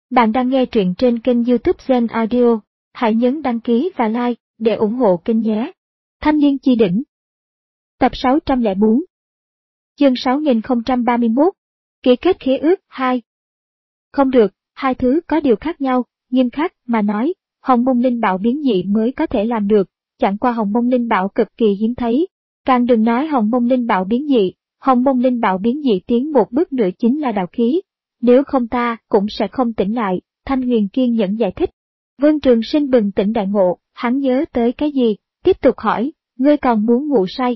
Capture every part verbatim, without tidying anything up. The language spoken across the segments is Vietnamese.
Bạn đang nghe truyện trên kênh YouTube Zen Audio. Hãy nhấn đăng ký và like để ủng hộ kênh nhé. Thanh niên chi đỉnh. Tập sáu trăm lẻ bốn. Chương sáu nghìn không trăm ba mươi mốt. Ký kết khế ước hai. Không được, hai thứ có điều khác nhau, nghiêm khắc mà nói, Hồng Mông Linh Bảo biến dị mới có thể làm được, chẳng qua Hồng Mông Linh Bảo cực kỳ hiếm thấy. Càng đừng nói Hồng Mông Linh Bảo biến dị, Hồng Mông Linh Bảo biến dị tiến một bước nữa chính là đạo khí. Nếu không ta cũng sẽ không tỉnh lại, Thanh Huyền kiên nhẫn giải thích. Vương Trường Sinh bừng tỉnh đại ngộ, hắn nhớ tới cái gì, tiếp tục hỏi, ngươi còn muốn ngủ say?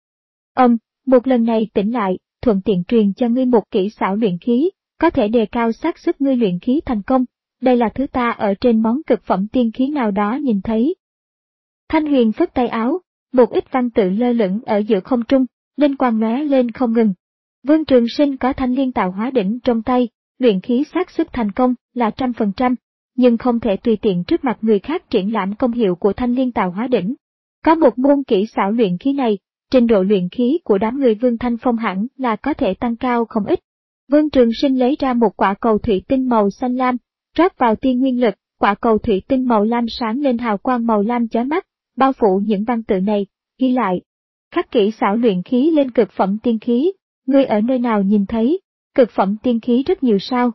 Ông, một lần này tỉnh lại, thuận tiện truyền cho ngươi một kỹ xảo luyện khí, có thể đề cao xác suất ngươi luyện khí thành công, đây là thứ ta ở trên món cực phẩm tiên khí nào đó nhìn thấy. Thanh Huyền phất tay áo, một ít văn tự lơ lửng ở giữa không trung, linh quang lóe lên không ngừng. Vương Trường Sinh có thanh liên tạo hóa đỉnh trong tay, luyện khí xác suất thành công là trăm phần trăm, nhưng không thể tùy tiện trước mặt người khác triển lãm công hiệu của thanh liên tạo hóa đỉnh. Có một môn kỹ xảo luyện khí này, trình độ luyện khí của đám người Vương Thanh Phong hẳn là có thể tăng cao không ít. Vương Trường Sinh lấy ra một quả cầu thủy tinh màu xanh lam, rót vào tiên nguyên lực, quả cầu thủy tinh màu lam sáng lên hào quang màu lam chói mắt, bao phủ những văn tự này, ghi lại. Khắc kỹ xảo luyện khí lên cực phẩm tiên khí. Ngươi ở nơi nào nhìn thấy, cực phẩm tiên khí rất nhiều sao?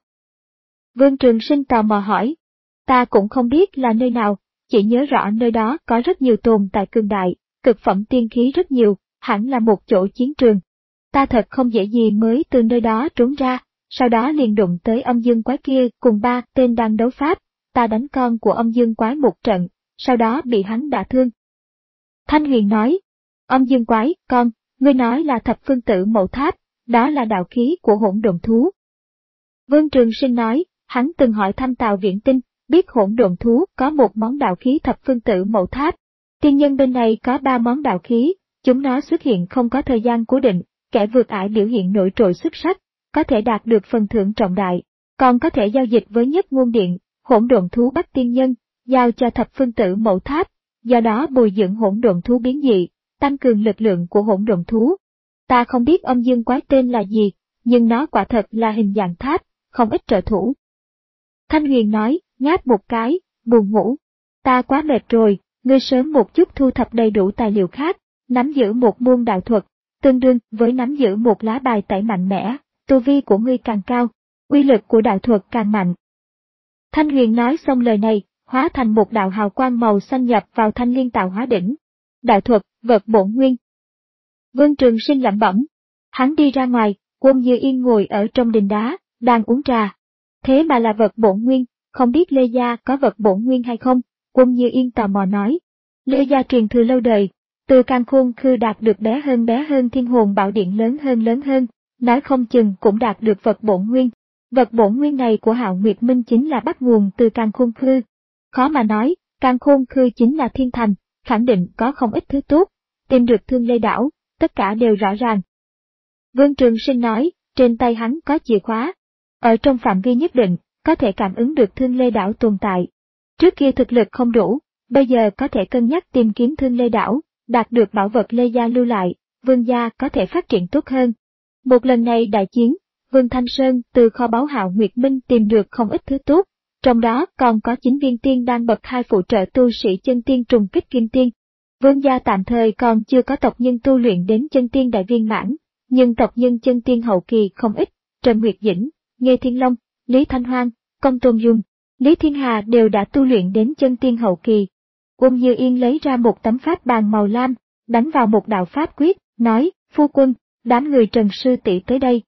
Vương Trường Sinh tò mò hỏi. Ta cũng không biết là nơi nào, chỉ nhớ rõ nơi đó có rất nhiều tồn tại cường đại, cực phẩm tiên khí rất nhiều, hẳn là một chỗ chiến trường. Ta thật không dễ gì mới từ nơi đó trốn ra, sau đó liền đụng tới âm dương quái kia cùng ba tên đang đấu pháp, ta đánh con của âm dương quái một trận, sau đó bị hắn đả thương. Thanh Huyền nói, âm dương quái, con, ngươi nói là thập phương tử mậu tháp, đó là đạo khí của hỗn độn thú. Vương Trường Sinh nói, hắn từng hỏi thăm Tào Viễn Tinh, biết hỗn độn thú có một món đạo khí thập phương tử mậu tháp. Tiên nhân bên này có ba món đạo khí, chúng nó xuất hiện không có thời gian cố định, kẻ vượt ải biểu hiện nổi trội xuất sắc, có thể đạt được phần thưởng trọng đại, còn có thể giao dịch với Nhất Ngôn Điện, hỗn độn thú bắt tiên nhân, giao cho thập phương tử mậu tháp, do đó bồi dưỡng hỗn độn thú biến dị, tăng cường lực lượng của hỗn độn thú. Ta không biết âm dương quái tên là gì, nhưng nó quả thật là hình dạng tháp, không ít trợ thủ. Thanh Huyền nói, ngáp một cái, buồn ngủ. Ta quá mệt rồi, ngươi sớm một chút thu thập đầy đủ tài liệu khác, nắm giữ một môn đạo thuật, tương đương với nắm giữ một lá bài tẩy mạnh mẽ, tu vi của ngươi càng cao, uy lực của đạo thuật càng mạnh. Thanh Huyền nói xong lời này, hóa thành một đạo hào quang màu xanh nhập vào thanh liên tạo hóa đỉnh. Đạo thuật, vật bổn nguyên. Vương Trường Sinh lẩm bẩm. Hắn đi ra ngoài, Quân Như Yên ngồi ở trong đình đá, đang uống trà. Thế mà là vật bổn nguyên, không biết Lê Gia có vật bổn nguyên hay không? Quân Như Yên tò mò nói. Lê Gia truyền thừa lâu đời, từ Càn Khôn Khư đạt được bé hơn bé hơn thiên hồn bảo điện lớn hơn lớn hơn, nói không chừng cũng đạt được vật bổn nguyên. Vật bổn nguyên này của Hạo Nguyệt Minh chính là bắt nguồn từ Càn Khôn Khư. Khó mà nói, Càn Khôn Khư chính là thiên thành, khẳng định có không ít thứ tốt, tìm được Thương Lê Đảo, tất cả đều rõ ràng. Vương Trường Sinh nói, trên tay hắn có chìa khóa. Ở trong phạm vi nhất định, có thể cảm ứng được Thương Lê Đảo tồn tại. Trước kia thực lực không đủ, bây giờ có thể cân nhắc tìm kiếm Thương Lê Đảo, đạt được bảo vật Lê Gia lưu lại, Vương Gia có thể phát triển tốt hơn. Một lần này đại chiến, Vương Thanh Sơn từ kho báu Hạo Nguyệt Minh tìm được không ít thứ tốt, trong đó còn có chín viên tiên đan bậc hai phụ trợ tu sĩ chân tiên trùng kích kim tiên. Vương Gia tạm thời còn chưa có tộc nhân tu luyện đến chân tiên đại viên mãn, nhưng tộc nhân chân tiên hậu kỳ không ít, Trần Nguyệt Dĩnh, Nghê Thiên Long, Lý Thanh Hoang, Công Tôn Dung, Lý Thiên Hà đều đã tu luyện đến chân tiên hậu kỳ. Quân Như Yên lấy ra một tấm pháp bàn màu lam, đánh vào một đạo pháp quyết, nói, phu quân, đám người Trần sư tỷ tới đây.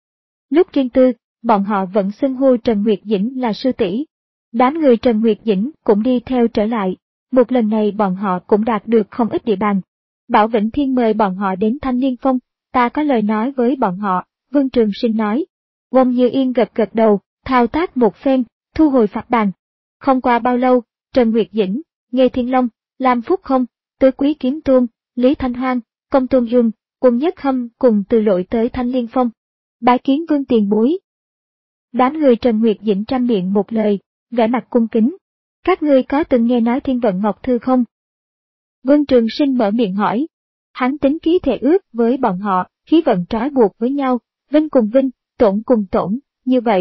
Lúc riêng tư, bọn họ vẫn xưng hô Trần Nguyệt Dĩnh là sư tỷ. Đám người Trần Nguyệt Dĩnh cũng đi theo trở lại, một lần này bọn họ cũng đạt được không ít địa bàn. Bảo Vĩnh Thiên mời bọn họ đến Thanh Liên Phong, ta có lời nói với bọn họ, Vương Trường Sinh nói. Quân Như Yên gật gật đầu, thao tác một phen, thu hồi pháp bàn. Không qua bao lâu, Trần Nguyệt Dĩnh, Nghê Thiên Long, Lam Phúc Không, Tứ Quý Kiếm Tôn, Lý Thanh Hoang, Công Tôn Dung, Quân Nhất Hâm cùng từ lội tới Thanh Liên Phong. Bái kiến Vương tiền bối. Đám người Trần Nguyệt Dĩnh trăm miệng một lời, vẻ mặt cung kính. Các ngươi có từng nghe nói Thiên Vận Ngọc Thư không? Vương Trường Sinh mở miệng hỏi. Hắn tính ký thể ước với bọn họ, khí vận trói buộc với nhau, vinh cùng vinh, tổn cùng tổn, như vậy,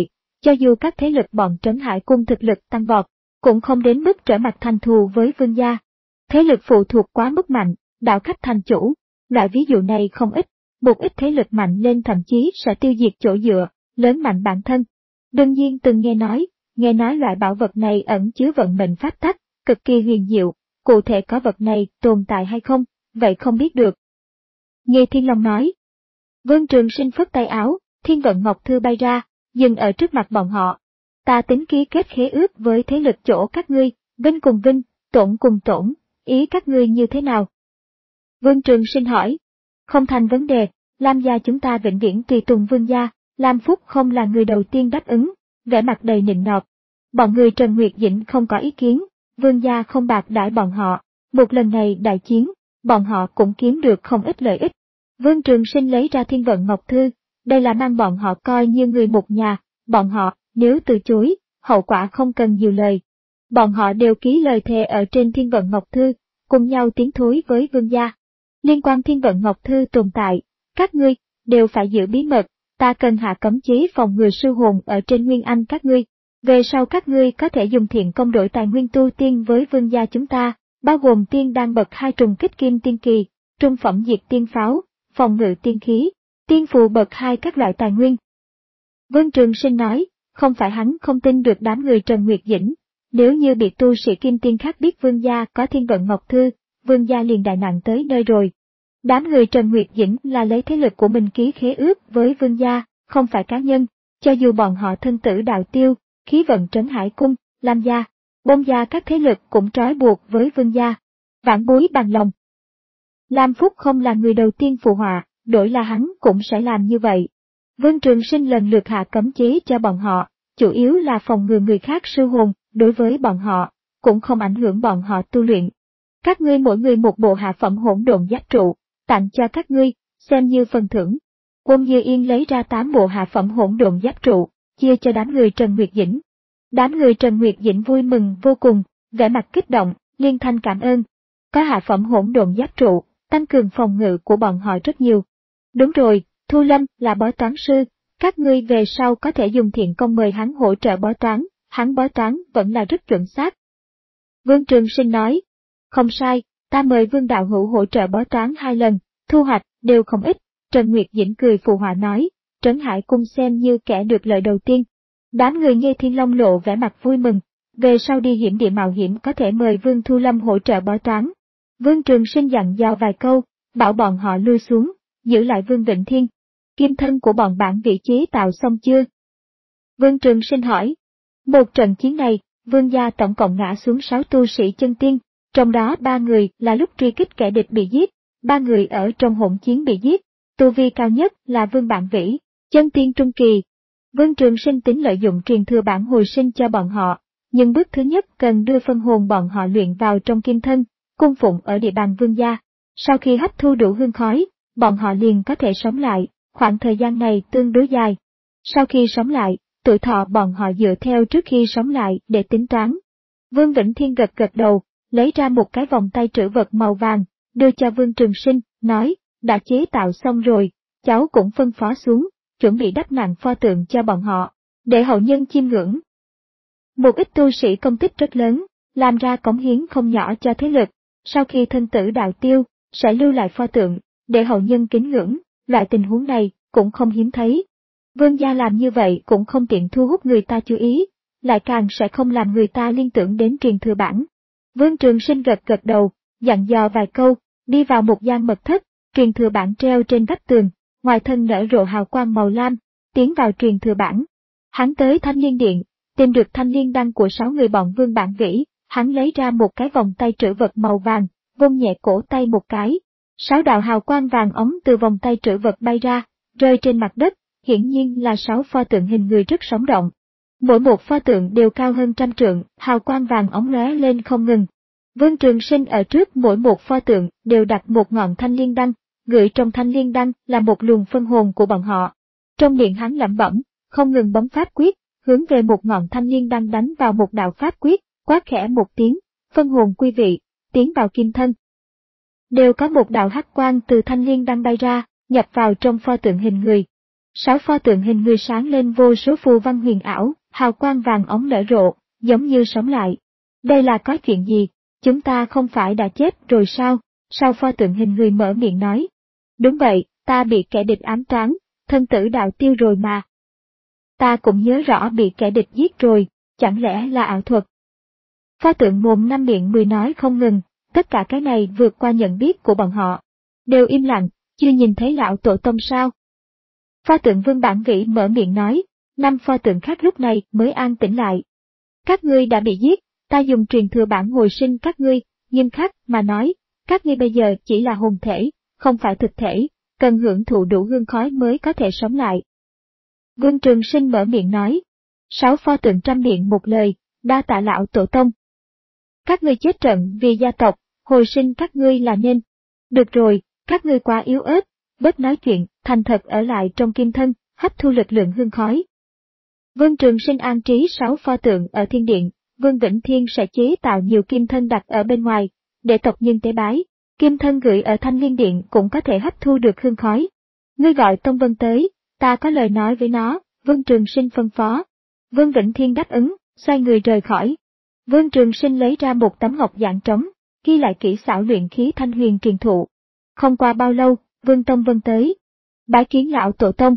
Cho dù các thế lực bọn Trấn Hải Cung thực lực tăng vọt, cũng không đến mức trở mặt thành thù với Vương gia. Thế lực phụ thuộc quá mức mạnh, đạo khách thành chủ, loại ví dụ này không ít, một ít thế lực mạnh lên thậm chí sẽ tiêu diệt chỗ dựa, lớn mạnh bản thân. Đương nhiên từng nghe nói, nghe nói loại bảo vật này ẩn chứa vận mệnh pháp tắc, cực kỳ huyền diệu, cụ thể có vật này tồn tại hay không, vậy không biết được. Nghe Thiên Long nói. Vương Trường Sinh phất tay áo, Thiên Vận Ngọc Thư bay ra, dừng ở trước mặt bọn họ. Ta tính ký kết khế ước với thế lực chỗ các ngươi, Vinh cùng Vinh, Tổn cùng Tổn, ý các ngươi như thế nào? Vương Trường Sinh hỏi. Không thành vấn đề, Lam gia chúng ta vĩnh viễn tùy tùng Vương gia, Lam Phúc không là người đầu tiên đáp ứng, vẻ mặt đầy nịnh nọt. Bọn người Trần Nguyệt Dĩnh không có ý kiến, Vương gia không bạc đãi bọn họ, một lần này đại chiến, bọn họ cũng kiếm được không ít lợi ích. Vương Trường Sinh lấy ra Thiên Vận Ngọc Thư, đây là mang bọn họ coi như người một nhà, bọn họ, nếu từ chối, hậu quả không cần nhiều lời. Bọn họ đều ký lời thề ở trên Thiên Vận Ngọc Thư, cùng nhau tiến thối với Vương gia. Liên quan Thiên Vận Ngọc Thư tồn tại, các ngươi, đều phải giữ bí mật, ta cần hạ cấm chế phòng ngừa sư hồn ở trên Nguyên Anh các ngươi. Về sau các ngươi có thể dùng thiện công đổi tài nguyên tu tiên với Vương gia chúng ta, bao gồm tiên đan bậc hai trùng kích kim tiên kỳ, trung phẩm diệt tiên pháo, phòng ngự tiên khí, tiên phù bậc hai các loại tài nguyên. Vương Trường Sinh nói, không phải hắn không tin được đám người Trần Nguyệt Dĩnh, nếu như bị tu sĩ kim tiên khác biết Vương gia có Thiên Vận Ngọc Thư, Vương gia liền đại nạn tới nơi rồi. Đám người Trần Nguyệt Dĩnh là lấy thế lực của mình ký khế ước với Vương gia, không phải cá nhân, cho dù bọn họ thân tử đạo tiêu, khí vận Trấn Hải Cung, Lam gia, Bông gia các thế lực cũng trói buộc với Vương gia. Vãn bối bằng lòng. Lam Phúc không là người đầu tiên phụ họa, đổi là hắn cũng sẽ làm như vậy. Vương Trường Sinh lần lượt hạ cấm chế cho bọn họ, chủ yếu là phòng ngừa người khác sư hồn, đối với bọn họ, cũng không ảnh hưởng bọn họ tu luyện. Các ngươi mỗi người một bộ hạ phẩm hỗn độn giáp trụ, tặng cho các ngươi, xem như phần thưởng. Quân Dư Yên lấy ra tám bộ hạ phẩm hỗn độn giáp trụ, chia cho đám người Trần Nguyệt Dĩnh. Đám người Trần Nguyệt Dĩnh vui mừng vô cùng, vẻ mặt kích động, liên thanh cảm ơn. Có hạ phẩm hỗn độn giáp trụ, tăng cường phòng ngự của bọn họ rất nhiều. Đúng rồi, Thu Lâm là bói toán sư, các ngươi về sau có thể dùng thiện công mời hắn hỗ trợ bói toán, hắn bói toán vẫn là rất chuẩn xác. Vương Trường Sinh nói, không sai, ta mời Vương đạo hữu hỗ trợ bói toán hai lần, thu hoạch đều không ít. Trần Nguyệt Dĩnh cười phù họa nói, Trấn Hải Cung xem như kẻ được lợi đầu tiên. Đám người nghe Thiên Long lộ vẻ mặt vui mừng, về sau đi hiểm địa mạo hiểm có thể mời Vương Thu Lâm hỗ trợ bói toán. Vương Trường Sinh dặn dò vài câu, bảo bọn họ lui xuống, giữ lại Vương Vịnh Thiên. Kim thân của bọn bản vị chế tạo xong chưa? Vương Trường Sinh hỏi. Một trận chiến này, Vương gia tổng cộng ngã xuống sáu tu sĩ chân tiên, trong đó ba người là lúc truy kích kẻ địch bị giết, ba người ở trong hỗn chiến bị giết, tu vi cao nhất là Vương Bản Vĩ, chân tiên trung kỳ. Vương Trường Sinh tính lợi dụng truyền thừa bản hồi sinh cho bọn họ, nhưng bước thứ nhất cần đưa phân hồn bọn họ luyện vào trong kim thân, cung phụng ở địa bàn Vương gia. Sau khi hấp thu đủ hương khói, bọn họ liền có thể sống lại, khoảng thời gian này tương đối dài. Sau khi sống lại, tuổi thọ bọn họ dựa theo trước khi sống lại để tính toán. Vương Vĩnh Thiên gật gật đầu, lấy ra một cái vòng tay trữ vật màu vàng, đưa cho Vương Trường Sinh, nói, đã chế tạo xong rồi, cháu cũng phân phó xuống, chuẩn bị đắp nặng pho tượng cho bọn họ, để hậu nhân chiêm ngưỡng. Một ít tu sĩ công tích rất lớn, làm ra cống hiến không nhỏ cho thế lực, sau khi thân tử đạo tiêu, sẽ lưu lại pho tượng, để hậu nhân kính ngưỡng, loại tình huống này cũng không hiếm thấy. Vương gia làm như vậy cũng không tiện thu hút người ta chú ý, lại càng sẽ không làm người ta liên tưởng đến truyền thừa bản. Vương Trường Sinh gật gật đầu, dặn dò vài câu, đi vào một gian mật thất, truyền thừa bản treo trên vách tường, ngoài thân nở rộ hào quang màu lam, tiến vào truyền thừa bản. Hắn tới Thanh Liên Điện, tìm được thanh liên đăng của sáu người bọn Vương Bản Vĩ, hắn lấy ra một cái vòng tay trữ vật màu vàng, vung nhẹ cổ tay một cái. Sáu đạo hào quang vàng ống từ vòng tay trữ vật bay ra, rơi trên mặt đất, hiển nhiên là sáu pho tượng hình người rất sống động. Mỗi một pho tượng đều cao hơn trăm trượng, hào quang vàng ống lóe lên không ngừng. Vương Trường Sinh ở trước mỗi một pho tượng đều đặt một ngọn thanh liên đăng, gửi trong thanh liên đăng là một luồng phân hồn của bọn họ. Trong miệng hắn lẩm bẩm, không ngừng bấm pháp quyết, hướng về một ngọn thanh liên đăng đánh vào một đạo pháp quyết, quát khẽ một tiếng, phân hồn quy vị, tiến vào kim thân. Đều có một đạo hắc quang từ thanh liên đăng bay ra, nhập vào trong pho tượng hình người. Sáu pho tượng hình người sáng lên vô số phù văn huyền ảo, hào quang vàng óng nở rộ, giống như sống lại. Đây là có chuyện gì? Chúng ta không phải đã chết rồi sao? Sáu pho tượng hình người mở miệng nói. Đúng vậy, ta bị kẻ địch ám toán, thân tử đạo tiêu rồi mà. Ta cũng nhớ rõ bị kẻ địch giết rồi, chẳng lẽ là ảo thuật? Pho tượng mồm năm miệng mười nói không ngừng, tất cả cái này vượt qua nhận biết của bọn họ. Đều im lặng, chưa nhìn thấy lão tổ tông sao? Pho tượng Vương Bản Vĩ mở miệng nói, năm pho tượng khác lúc này mới an tĩnh lại. Các ngươi đã bị giết, ta dùng truyền thừa bản hồi sinh các ngươi, nghiêm khắc mà nói, các ngươi bây giờ chỉ là hồn thể, không phải thực thể, cần hưởng thụ đủ hương khói mới có thể sống lại. Vương Trường Sinh mở miệng nói, sáu pho tượng trăm miệng một lời, đa tạ lão tổ tông. Các ngươi chết trận vì gia tộc, hồi sinh các ngươi là nên. Được rồi, các ngươi quá yếu ớt, bớt nói chuyện, thành thật ở lại trong kim thân, hấp thu lực lượng hương khói. Vương Trường Sinh an trí sáu pho tượng ở thiên điện, Vương Vĩnh Thiên sẽ chế tạo nhiều kim thân đặt ở bên ngoài, để tộc nhân tế bái. Kim thân gửi ở Thanh Liên Điện cũng có thể hấp thu được hương khói. Ngươi gọi Tông Vân tới, ta có lời nói với nó, Vương Trường Sinh phân phó. Vương Vĩnh Thiên đáp ứng, xoay người rời khỏi. Vương Trường Sinh lấy ra một tấm ngọc giản trống, ghi lại kỹ xảo luyện khí thanh huyền truyền thụ. Không qua bao lâu, Vương Tông Vân tới. Bái kiến lão tổ tông.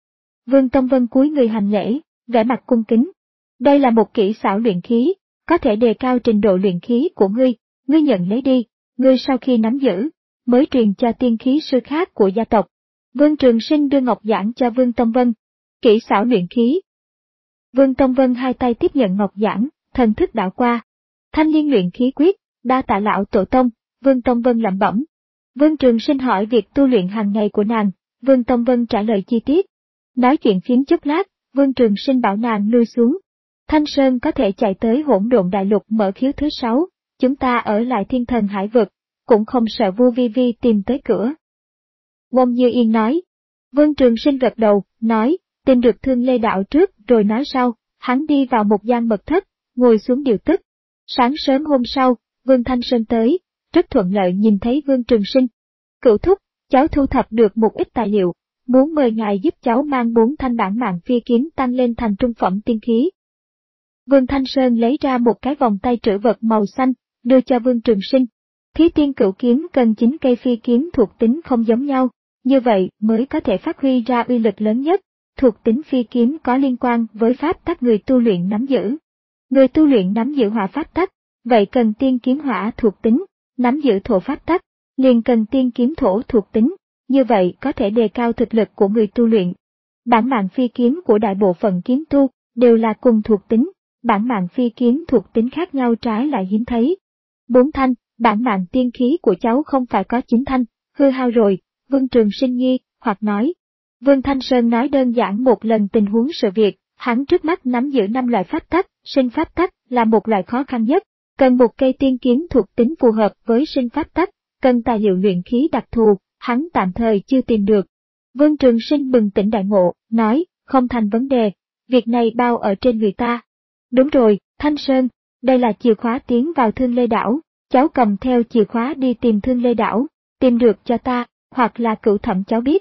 Vương Tông Vân cúi người hành lễ, vẻ mặt cung kính. Đây là một kỹ xảo luyện khí, có thể đề cao trình độ luyện khí của ngươi, ngươi nhận lấy đi, ngươi sau khi nắm giữ, mới truyền cho tiên khí sư khác của gia tộc. Vương Trường Sinh đưa ngọc giản cho Vương Tông Vân. Kỹ xảo luyện khí. Vương Tông Vân hai tay tiếp nhận ngọc giản, thần thức đảo qua. Thanh liên luyện khí quyết, đa tạ lão tổ tông, Vương Tông Vân lẩm bẩm. Vương Trường Sinh hỏi việc tu luyện hàng ngày của nàng, Vương Tông Vân trả lời chi tiết. Nói chuyện phiếm chốc lát, Vương Trường Sinh bảo nàng lui xuống. Thanh Sơn có thể chạy tới Hỗn Độn Đại Lục mở khiếu thứ sáu, chúng ta ở lại Thiên Thần Hải Vực, cũng không sợ Vu Vi Vi tìm tới cửa. Wong Như Yên nói. Vương Trường Sinh gật đầu, nói, tìm được Thương Lê Đạo trước rồi nói sau, hắn đi vào một gian mật thất, ngồi xuống điều tức. Sáng sớm hôm sau, Vương Thanh Sơn tới, rất thuận lợi nhìn thấy Vương Trường Sinh. Cửu thúc, cháu thu thập được một ít tài liệu, muốn mời ngài giúp cháu mang bốn thanh bản mạng phi kiếm tăng lên thành trung phẩm tiên khí. Vương Thanh Sơn lấy ra một cái vòng tay trữ vật màu xanh, đưa cho Vương Trường Sinh. Thí tiên cửu kiếm cần chín cây phi kiếm thuộc tính không giống nhau, như vậy mới có thể phát huy ra uy lực lớn nhất. Thuộc tính phi kiếm có liên quan với pháp tắc người tu luyện nắm giữ. Người tu luyện nắm giữ hỏa pháp tắc, vậy cần tiên kiếm hỏa thuộc tính, nắm giữ thổ pháp tắc, liền cần tiên kiếm thổ thuộc tính, như vậy có thể đề cao thực lực của người tu luyện. Bản mạng phi kiếm của đại bộ phận kiếm tu đều là cùng thuộc tính, bản mạng phi kiếm thuộc tính khác nhau trái lại hiếm thấy. Bốn thanh, bản mạng tiên khí của cháu không phải có chín thanh, hư hao rồi, Vương Trường Sinh nghi, hoặc nói. Vương Thanh Sơn nói đơn giản một lần tình huống sự việc, hắn trước mắt nắm giữ năm loại pháp tắc, sinh pháp tắc là một loại khó khăn nhất, cần một cây tiên kiếm thuộc tính phù hợp với sinh pháp tắc, cần tài liệu luyện khí đặc thù, hắn tạm thời chưa tìm được. Vương Trường Sinh bừng tỉnh đại ngộ, nói, không thành vấn đề, việc này bao ở trên người ta. Đúng rồi, Thanh Sơn, đây là chìa khóa tiến vào Thương Lê Đảo, cháu cầm theo chìa khóa đi tìm Thương Lê Đảo, tìm được cho ta, hoặc là Cửu Thẩm cháu biết.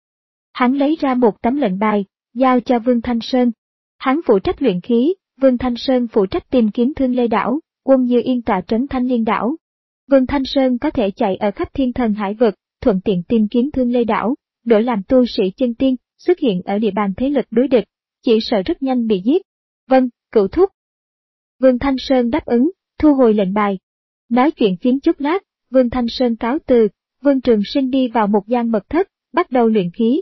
Hắn lấy ra một tấm lệnh bài, giao cho Vương Thanh Sơn. Hắn phụ trách luyện khí, Vương Thanh Sơn phụ trách tìm kiếm Thương Lê Đảo, Quân Như Yên tọa trấn Thanh Liên Đảo. Vương Thanh Sơn có thể chạy ở khắp Thiên Thần Hải Vực, thuận tiện tìm kiếm Thương Lê Đảo, đổi làm tu sĩ chân tiên, xuất hiện ở địa bàn thế lực đối địch, chỉ sợ rất nhanh bị giết. Vâng, Cửu thúc. Vương Thanh Sơn đáp ứng, thu hồi lệnh bài. Nói chuyện phiếm chút lát, Vương Thanh Sơn cáo từ, Vương Trường Sinh đi vào một gian mật thất, bắt đầu luyện khí.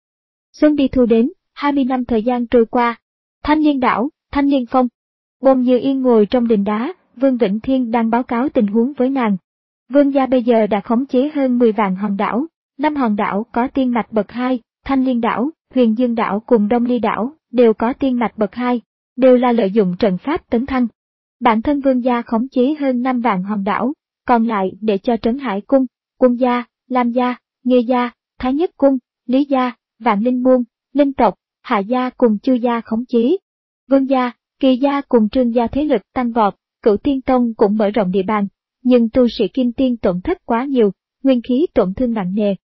Xuân đi thu đến, hai mươi năm thời gian trôi qua. Thanh Liên Đảo, Thanh Liên Phong. Bông Như Yên ngồi trong đình đá, Vương Vĩnh Thiên đang báo cáo tình huống với nàng. Vương gia bây giờ đã khống chế hơn mười vạn hòn đảo, năm hòn đảo có tiên mạch bậc hai, Thanh Liên Đảo, Huyền Dương Đảo cùng Đông Ly Đảo đều có tiên mạch bậc hai, đều là lợi dụng trận pháp tấn thăng. Bản thân Vương gia khống chế hơn năm vạn hòn đảo, còn lại để cho Trấn Hải Cung, Quân gia, Lam gia, Nghê gia, Thái Nhất Cung, Lý gia, Vạn Linh Môn, Linh tộc, Hạ gia cùng Chư gia khống chế. Vương gia, Kỳ gia cùng Trương gia thế lực tăng vọt, Cửu Tiên Tông cũng mở rộng địa bàn, nhưng tu sĩ Kim Tiên tổn thất quá nhiều, nguyên khí tổn thương nặng nề.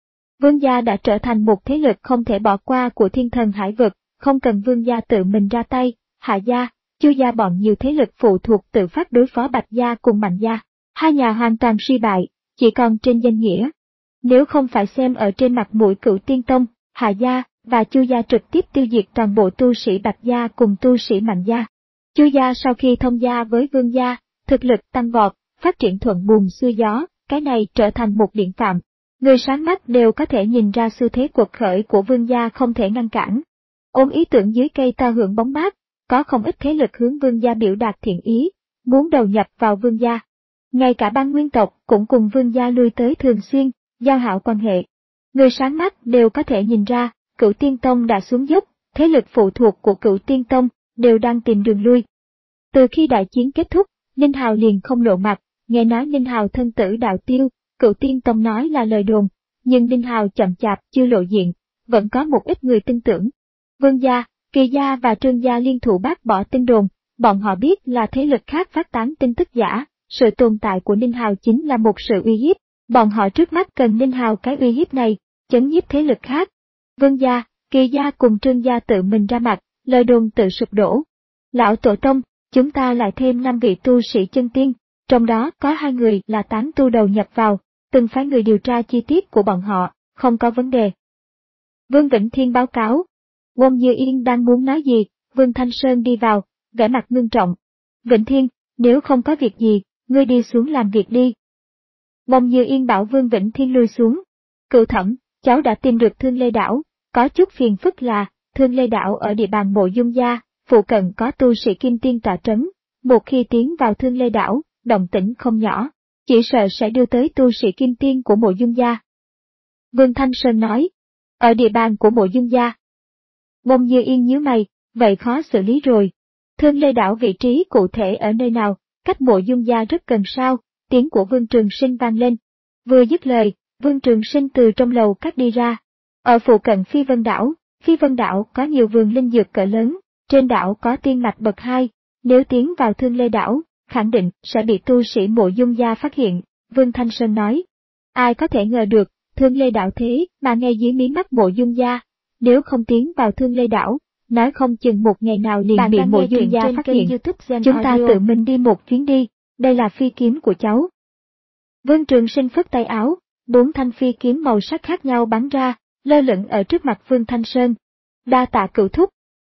Vương gia đã trở thành một thế lực không thể bỏ qua của thiên thần hải vực, không cần vương gia tự mình ra tay, Hạ gia, Chu gia bọn nhiều thế lực phụ thuộc tự phát đối phó Bạch gia cùng Mạnh gia. Hai nhà hoàn toàn suy bại, chỉ còn trên danh nghĩa. Nếu không phải xem ở trên mặt mũi Cửu Tiên Tông, Hạ gia và Chu gia trực tiếp tiêu diệt toàn bộ tu sĩ Bạch gia cùng tu sĩ Mạnh gia. Chu gia sau khi thông gia với Vương gia, thực lực tăng vọt, phát triển thuận buồm xuôi gió, cái này trở thành một điển phạm. Người sáng mắt đều có thể nhìn ra xu thế cuộc khởi của Vương gia không thể ngăn cản. Ôm ý tưởng dưới cây ta hưởng bóng mát, có không ít thế lực hướng Vương gia biểu đạt thiện ý, muốn đầu nhập vào Vương gia. Ngay cả bang nguyên tộc cũng cùng Vương gia lui tới thường xuyên, giao hảo quan hệ. Người sáng mắt đều có thể nhìn ra, Cửu Tiên Tông đã xuống dốc, thế lực phụ thuộc của Cửu Tiên Tông đều đang tìm đường lui. Từ khi đại chiến kết thúc, Ninh Hào liền không lộ mặt, nghe nói Ninh Hào thân tử đạo tiêu, Cửu Tiên Tông nói là lời đồn, nhưng Ninh Hào chậm chạp chưa lộ diện, vẫn có một ít người tin tưởng. Vương gia, Kỳ gia và Trương gia liên thủ bác bỏ tin đồn, bọn họ biết là thế lực khác phát tán tin tức giả, sự tồn tại của Ninh Hào chính là một sự uy hiếp, bọn họ trước mắt cần Ninh Hào cái uy hiếp này, chấn nhiếp thế lực khác. Vương gia, Kỳ gia cùng Trương gia tự mình ra mặt, lời đồn tự sụp đổ. Lão Tổ Tông, chúng ta lại thêm năm vị tu sĩ chân tiên, trong đó có hai người là tán tu đầu nhập vào, từng phái người điều tra chi tiết của bọn họ, không có vấn đề. Vương Vĩnh Thiên báo cáo. Wong Như Yên đang muốn nói gì, Vương Thanh Sơn đi vào, vẻ mặt ngưng trọng. Vĩnh Thiên, nếu không có việc gì, ngươi đi xuống làm việc đi. Wong Như Yên bảo Vương Vĩnh Thiên lui xuống. Cựu Thẩm, cháu đã tìm được Thương Lê Đảo, có chút phiền phức là, Thương Lê Đảo ở địa bàn Mộ Dung gia, phụ cận có tu sĩ kim tiên tọa trấn, một khi tiến vào Thương Lê Đảo, động tĩnh không nhỏ, chỉ sợ sẽ đưa tới tu sĩ kim tiên của Mộ Dung gia. Vương Thanh Sơn nói, ở địa bàn của Mộ Dung gia. Wong Như Yên nhíu mày, vậy khó xử lý rồi. Thương Lê Đảo vị trí cụ thể ở nơi nào, cách Mộ Dung gia rất gần sao, tiếng của Vương Trường Sinh vang lên. Vừa dứt lời, Vương Trường Sinh từ trong lầu cắt đi ra. Ở phụ cận Phi Vân Đảo, Phi Vân Đảo có nhiều vườn linh dược cỡ lớn, trên đảo có tiên mạch bậc hai, nếu tiến vào Thương Lê Đảo, khẳng định sẽ bị tu sĩ Mộ Dung gia phát hiện, Vương Thanh Sơn nói. Ai có thể ngờ được, Thương Lê Đảo thế mà ngay dưới mí mắt Mộ Dung gia, nếu không tiến vào Thương Lê Đảo, nói không chừng một ngày nào liền bị Mộ Dung gia phát hiện. Chúng ta tự mình đi một chuyến đi, đây là phi kiếm của cháu. Vương Trường Sinh phất tay áo, bốn thanh phi kiếm màu sắc khác nhau bắn ra, lơ lửng ở trước mặt Vương Thanh Sơn. Đa tạ cửu thúc.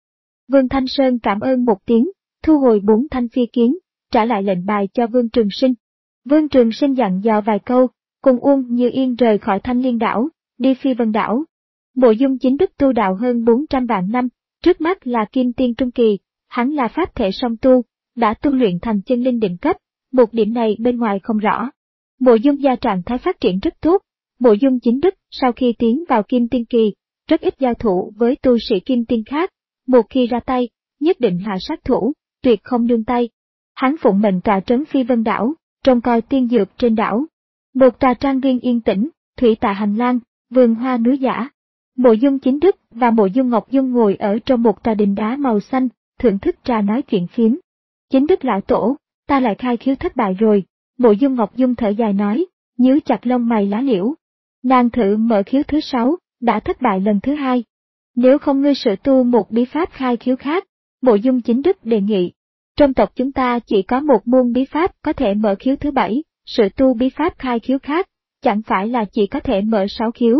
Vương Thanh Sơn cảm ơn một tiếng, thu hồi bốn thanh phi kiếm, trả lại lệnh bài cho Vương Trường Sinh. Vương Trường Sinh dặn dò vài câu, cùng Uông Như Yên rời khỏi Thanh Liên Đảo, đi Phi Vân Đảo. Mộ Dung chính đức tu đạo hơn bốn trăm vạn năm, trước mắt là kim tiên trung kỳ, hắn là pháp thể song tu, đã tu luyện thành chân linh đỉnh cấp, một điểm này bên ngoài không rõ. Mộ Dung gia trạng thái phát triển rất tốt, Mộ Dung chính đức sau khi tiến vào kim tiên kỳ, rất ít giao thủ với tu sĩ kim tiên khác, một khi ra tay, nhất định hạ sát thủ, tuyệt không nương tay. Hắn phụng mệnh tọa trấn Phi Vân Đảo, trông coi tiên dược trên đảo. Một trà trang viên yên tĩnh, thủy tạ hành lang, vườn hoa núi giả. Mộ Dung chính đức và Mộ Dung Ngọc Dung ngồi ở trong một tòa đình đá màu xanh, thưởng thức trà nói chuyện phiếm. Chính đức lão tổ, ta lại khai khiếu thất bại rồi, Mộ Dung Ngọc Dung thở dài nói, nhíu chặt lông mày lá liễu. Nàng thử mở khiếu thứ sáu, đã thất bại lần thứ hai. Nếu không ngươi sử tu một bí pháp khai khiếu khác, Mộ Dung chính đức đề nghị. Trong tộc chúng ta chỉ có một môn bí pháp có thể mở khiếu thứ bảy, sử tu bí pháp khai khiếu khác, chẳng phải là chỉ có thể mở sáu khiếu.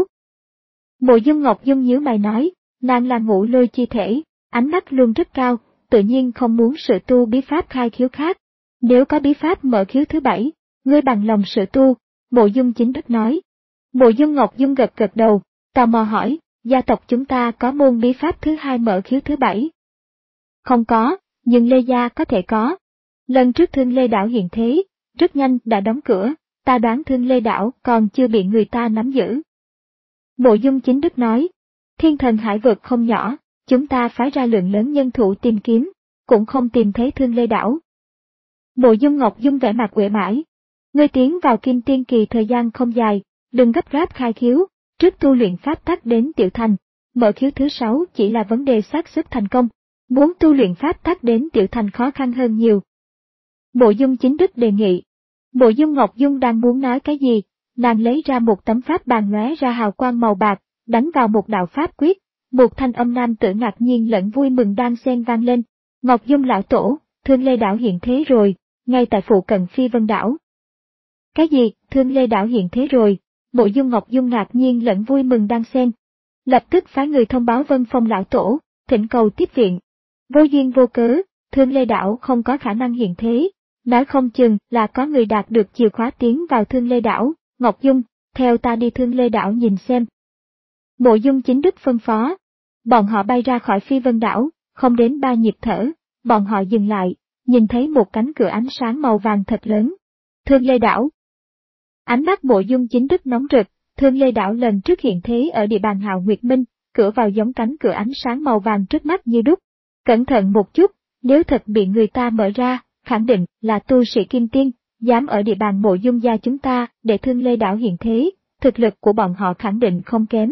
Mộ Dung Ngọc Dung nhíu mày nói, nàng là ngũ lôi chi thể, ánh mắt luôn rất cao, tự nhiên không muốn sử tu bí pháp khai khiếu khác. Nếu có bí pháp mở khiếu thứ bảy, ngươi bằng lòng sử tu, Mộ Dung chính đức nói. Mộ Dung Ngọc Dung gật gật đầu, tò mò hỏi, gia tộc chúng ta có môn bí pháp thứ hai mở khiếu thứ bảy? Không có, nhưng Lê gia có thể có. Lần trước Thương Lê Đảo hiện thế, rất nhanh đã đóng cửa, ta đoán Thương Lê Đảo còn chưa bị người ta nắm giữ. Mộ Dung chính đức nói, thiên thần hải vực không nhỏ, chúng ta phái ra lượng lớn nhân thủ tìm kiếm, cũng không tìm thấy Thương Lê Đảo. Mộ Dung Ngọc Dung vẻ mặt uể oải, ngươi tiến vào kim tiên kỳ thời gian không dài, đừng gấp gáp khai khiếu, trước tu luyện pháp tắc đến tiểu thành, mở khiếu thứ sáu chỉ là vấn đề xác suất thành công, muốn tu luyện pháp tắc đến tiểu thành khó khăn hơn nhiều. Mộ Dung chính đức đề nghị. Mộ Dung Ngọc Dung đang muốn nói cái gì, nàng lấy ra một tấm pháp bàn lóe ra hào quang màu bạc, đánh vào một đạo pháp quyết, một thanh âm nam tử ngạc nhiên lẫn vui mừng đang xen vang lên. Ngọc Dung lão tổ, Thương Lê đảo hiện thế rồi, ngay tại phụ cận Phi Vân đảo. Cái gì, Thương Lê đảo hiện thế rồi? Mộ Dung Ngọc Dung ngạc nhiên lẫn vui mừng đang xen. Lập tức phái người thông báo Vân Phong lão tổ, thỉnh cầu tiếp viện. Vô duyên vô cớ, Thương Lê đảo không có khả năng hiện thế, nói không chừng là có người đạt được chìa khóa tiến vào Thương Lê đảo. Ngọc Dung, theo ta đi Thương Lê đảo nhìn xem. Mộ Dung Chính Đức phân phó. Bọn họ bay ra khỏi Phi Vân đảo, không đến ba nhịp thở, bọn họ dừng lại, nhìn thấy một cánh cửa ánh sáng màu vàng thật lớn. Thương Lê đảo. Ánh mắt Mộ Dung Chính Đức nóng rực, Thương Lê đảo lần trước hiện thế ở địa bàn Hạo Nguyệt Minh, cửa vào giống cánh cửa ánh sáng màu vàng trước mắt như đúc. Cẩn thận một chút, nếu thật bị người ta mở ra, khẳng định là tu sĩ kim tiên, dám ở địa bàn Mộ Dung gia chúng ta để Thương Lê đảo hiện thế, thực lực của bọn họ khẳng định không kém.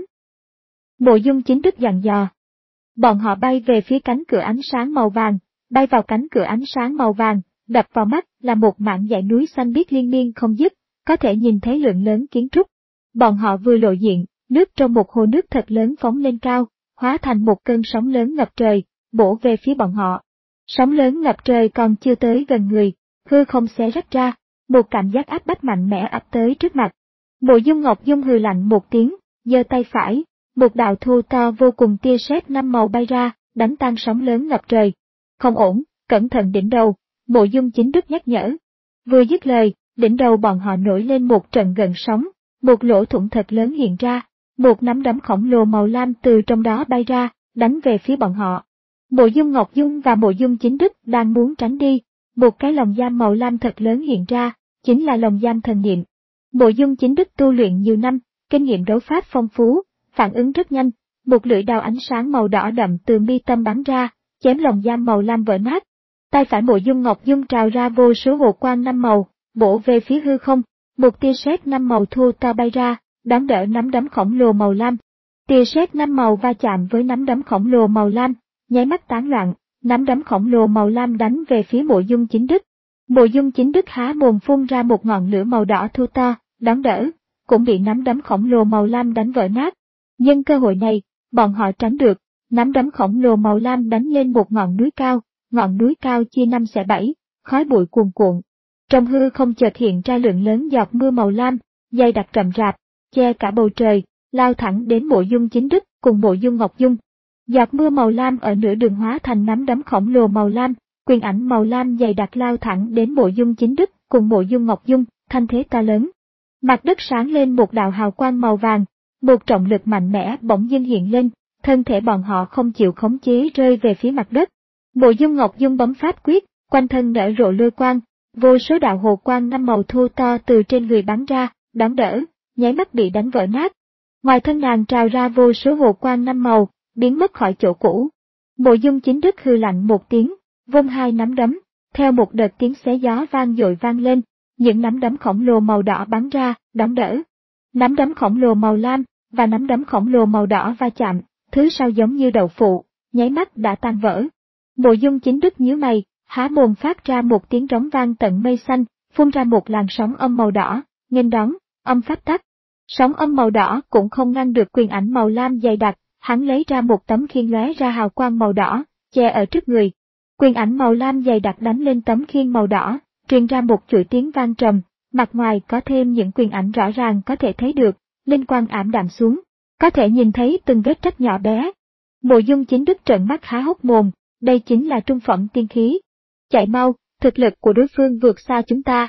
Mộ Dung Chính Đức dặn dò. Bọn họ bay về phía cánh cửa ánh sáng màu vàng, bay vào cánh cửa ánh sáng màu vàng, đập vào mắt là một mảng dãy núi xanh biếc liên miên không dứt, có thể nhìn thấy lượng lớn kiến trúc. Bọn họ vừa lộ diện, nước trong một hồ nước thật lớn phóng lên cao, hóa thành một cơn sóng lớn ngập trời, bổ về phía bọn họ. Sóng lớn ngập trời còn chưa tới gần người, hư không xé rách ra, một cảm giác áp bách mạnh mẽ ập tới trước mặt. Mộ Dung Ngọc Dung hừ lạnh một tiếng, giơ tay phải, một đạo thô to vô cùng tia sét năm màu bay ra, đánh tan sóng lớn ngập trời. Không ổn, cẩn thận đỉnh đầu, Mộ Dung Chính Đức nhắc nhở. Vừa dứt lời, đỉnh đầu bọn họ nổi lên một trận gần sóng, một lỗ thủng thật lớn hiện ra, một nắm đấm khổng lồ màu lam từ trong đó bay ra, đánh về phía bọn họ. Mộ Dung Ngọc Dung và Mộ Dung Chính Đức đang muốn tránh đi, một cái lồng giam màu lam thật lớn hiện ra, chính là lồng giam thần niệm. Mộ Dung Chính Đức tu luyện nhiều năm, kinh nghiệm đấu pháp phong phú, phản ứng rất nhanh, một lưỡi đao ánh sáng màu đỏ đậm từ mi tâm bắn ra, chém lồng giam màu lam vỡ nát. Tay phải Mộ Dung Ngọc Dung trào ra vô số hồ quang năm màu, bổ về phía hư không, một tia sét năm màu thô to bay ra, đón đỡ nắm đấm khổng lồ màu lam. Tia sét năm màu va chạm với nắm đấm khổng lồ màu lam, nháy mắt tán loạn, nắm đấm khổng lồ màu lam đánh về phía Mộ Dung Chính Đức. Mộ Dung Chính Đức há mồm phun ra một ngọn lửa màu đỏ thô to, đón đỡ, cũng bị nắm đấm khổng lồ màu lam đánh vỡ nát. Nhưng cơ hội này, bọn họ tránh được, nắm đấm khổng lồ màu lam đánh lên một ngọn núi cao, ngọn núi cao chia năm xẻ bảy, khói bụi cuồn cuộn. Trong hư không chợt hiện ra lượng lớn giọt mưa màu lam, dày đặc rậm rạp, che cả bầu trời, lao thẳng đến Mộ Dung Chính Đức cùng Mộ Dung Ngọc Dung. Giọt mưa màu lam ở nửa đường hóa thành nắm đấm khổng lồ màu lam, quyền ảnh màu lam dày đặc lao thẳng đến Mộ Dung Chính Đức cùng Mộ Dung Ngọc Dung, thanh thế to lớn. Mặt đất sáng lên một đạo hào quang màu vàng, một trọng lực mạnh mẽ bỗng dưng hiện lên, thân thể bọn họ không chịu khống chế rơi về phía mặt đất. Mộ Dung Ngọc Dung bấm pháp quyết, quanh thân nở rộ lôi quang, vô số đạo hồ quang năm màu thô to từ trên người bắn ra, đón đỡ, nháy mắt bị đánh vỡ nát. Ngoài thân nàng trào ra vô số hồ quang năm màu, biến mất khỏi chỗ cũ. Mộ Dung Chính Đức hừ lạnh một tiếng, vung hai nắm đấm, theo một đợt tiếng xé gió vang dội vang lên, những nắm đấm khổng lồ màu đỏ bắn ra, đón đỡ. Nắm đấm khổng lồ màu lam và nắm đấm khổng lồ màu đỏ va chạm, thứ sau giống như đậu phụ, nháy mắt đã tan vỡ. Mộ Dung Chính Đức nhíu mày, há mồm phát ra một tiếng rống vang tận mây xanh, phun ra một làn sóng âm màu đỏ, nghênh đón, âm pháp tắc. Sóng âm màu đỏ cũng không ngăn được quyền ảnh màu lam dày đặc, hắn lấy ra một tấm khiên lóe ra hào quang màu đỏ, che ở trước người. Quyền ảnh màu lam dày đặc đánh lên tấm khiên màu đỏ, truyền ra một chuỗi tiếng vang trầm, mặt ngoài có thêm những quyền ảnh rõ ràng có thể thấy được, linh quang ảm đạm xuống, có thể nhìn thấy từng vết rách nhỏ bé. Mộ Dung Chính Đức trợn mắt há hốc mồm, đây chính là trung phẩm tiên khí. Chạy mau, thực lực của đối phương vượt xa chúng ta.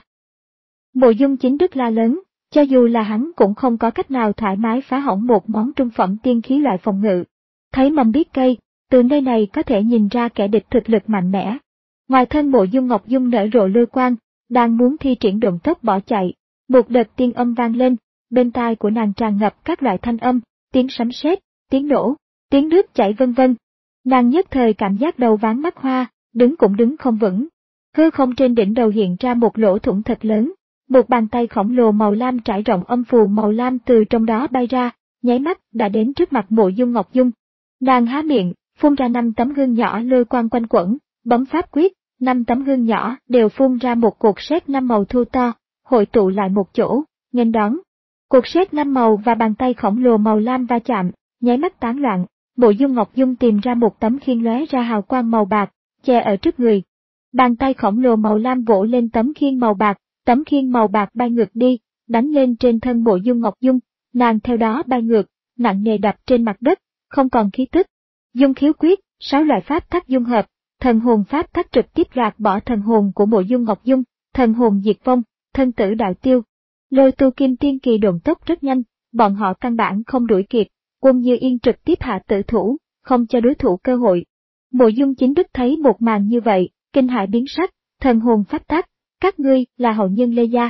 Mộ Dung Chính Đức la lớn, cho dù là hắn cũng không có cách nào thoải mái phá hỏng một món trung phẩm tiên khí loại phòng ngự. Thấy mầm biết cây, từ nơi này có thể nhìn ra kẻ địch thực lực mạnh mẽ. Ngoài thân Mộ Dung Ngọc Dung nở rộ lôi quang, đang muốn thi triển độn tốc bỏ chạy, một đợt tiên âm vang lên, bên tai của nàng tràn ngập các loại thanh âm, tiếng sấm sét, tiếng nổ, tiếng nước chảy vân vân. Nàng nhất thời cảm giác đầu váng mắt hoa, đứng cũng đứng không vững. Hư không trên đỉnh đầu hiện ra một lỗ thủng thật lớn, một bàn tay khổng lồ màu lam trải rộng âm phù màu lam từ trong đó bay ra, nháy mắt đã đến trước mặt Mộ Dung Ngọc Dung. Nàng há miệng, phun ra năm tấm gương nhỏ lôi quang quanh quẩn, bấm pháp quyết, năm tấm gương nhỏ đều phun ra một cột sét năm màu thu to, hội tụ lại một chỗ, nghênh đón. Cột sét năm màu và bàn tay khổng lồ màu lam va chạm, nháy mắt tán loạn. Mộ Dung Ngọc Dung tìm ra một tấm khiên lóe ra hào quang màu bạc, che ở trước người. Bàn tay khổng lồ màu lam vỗ lên tấm khiên màu bạc, tấm khiên màu bạc bay ngược đi, đánh lên trên thân Mộ Dung Ngọc Dung, nàng theo đó bay ngược, nặng nề đập trên mặt đất, không còn khí tức. Dung khiếu quyết, sáu loại pháp tắc dung hợp, thần hồn pháp tắc trực tiếp gạt bỏ thần hồn của Mộ Dung Ngọc Dung, thần hồn diệt vong, thân tử đạo tiêu. Lôi tu kim tiên kỳ độn tốc rất nhanh, bọn họ căn bản không đuổi kịp, Quân Như Yên trực tiếp hạ tử thủ, không cho đối thủ cơ hội. Mộ Dung Chính Đức thấy một màn như vậy, kinh hãi biến sắc, thần hồn pháp tắc, các ngươi là hậu nhân Lê gia.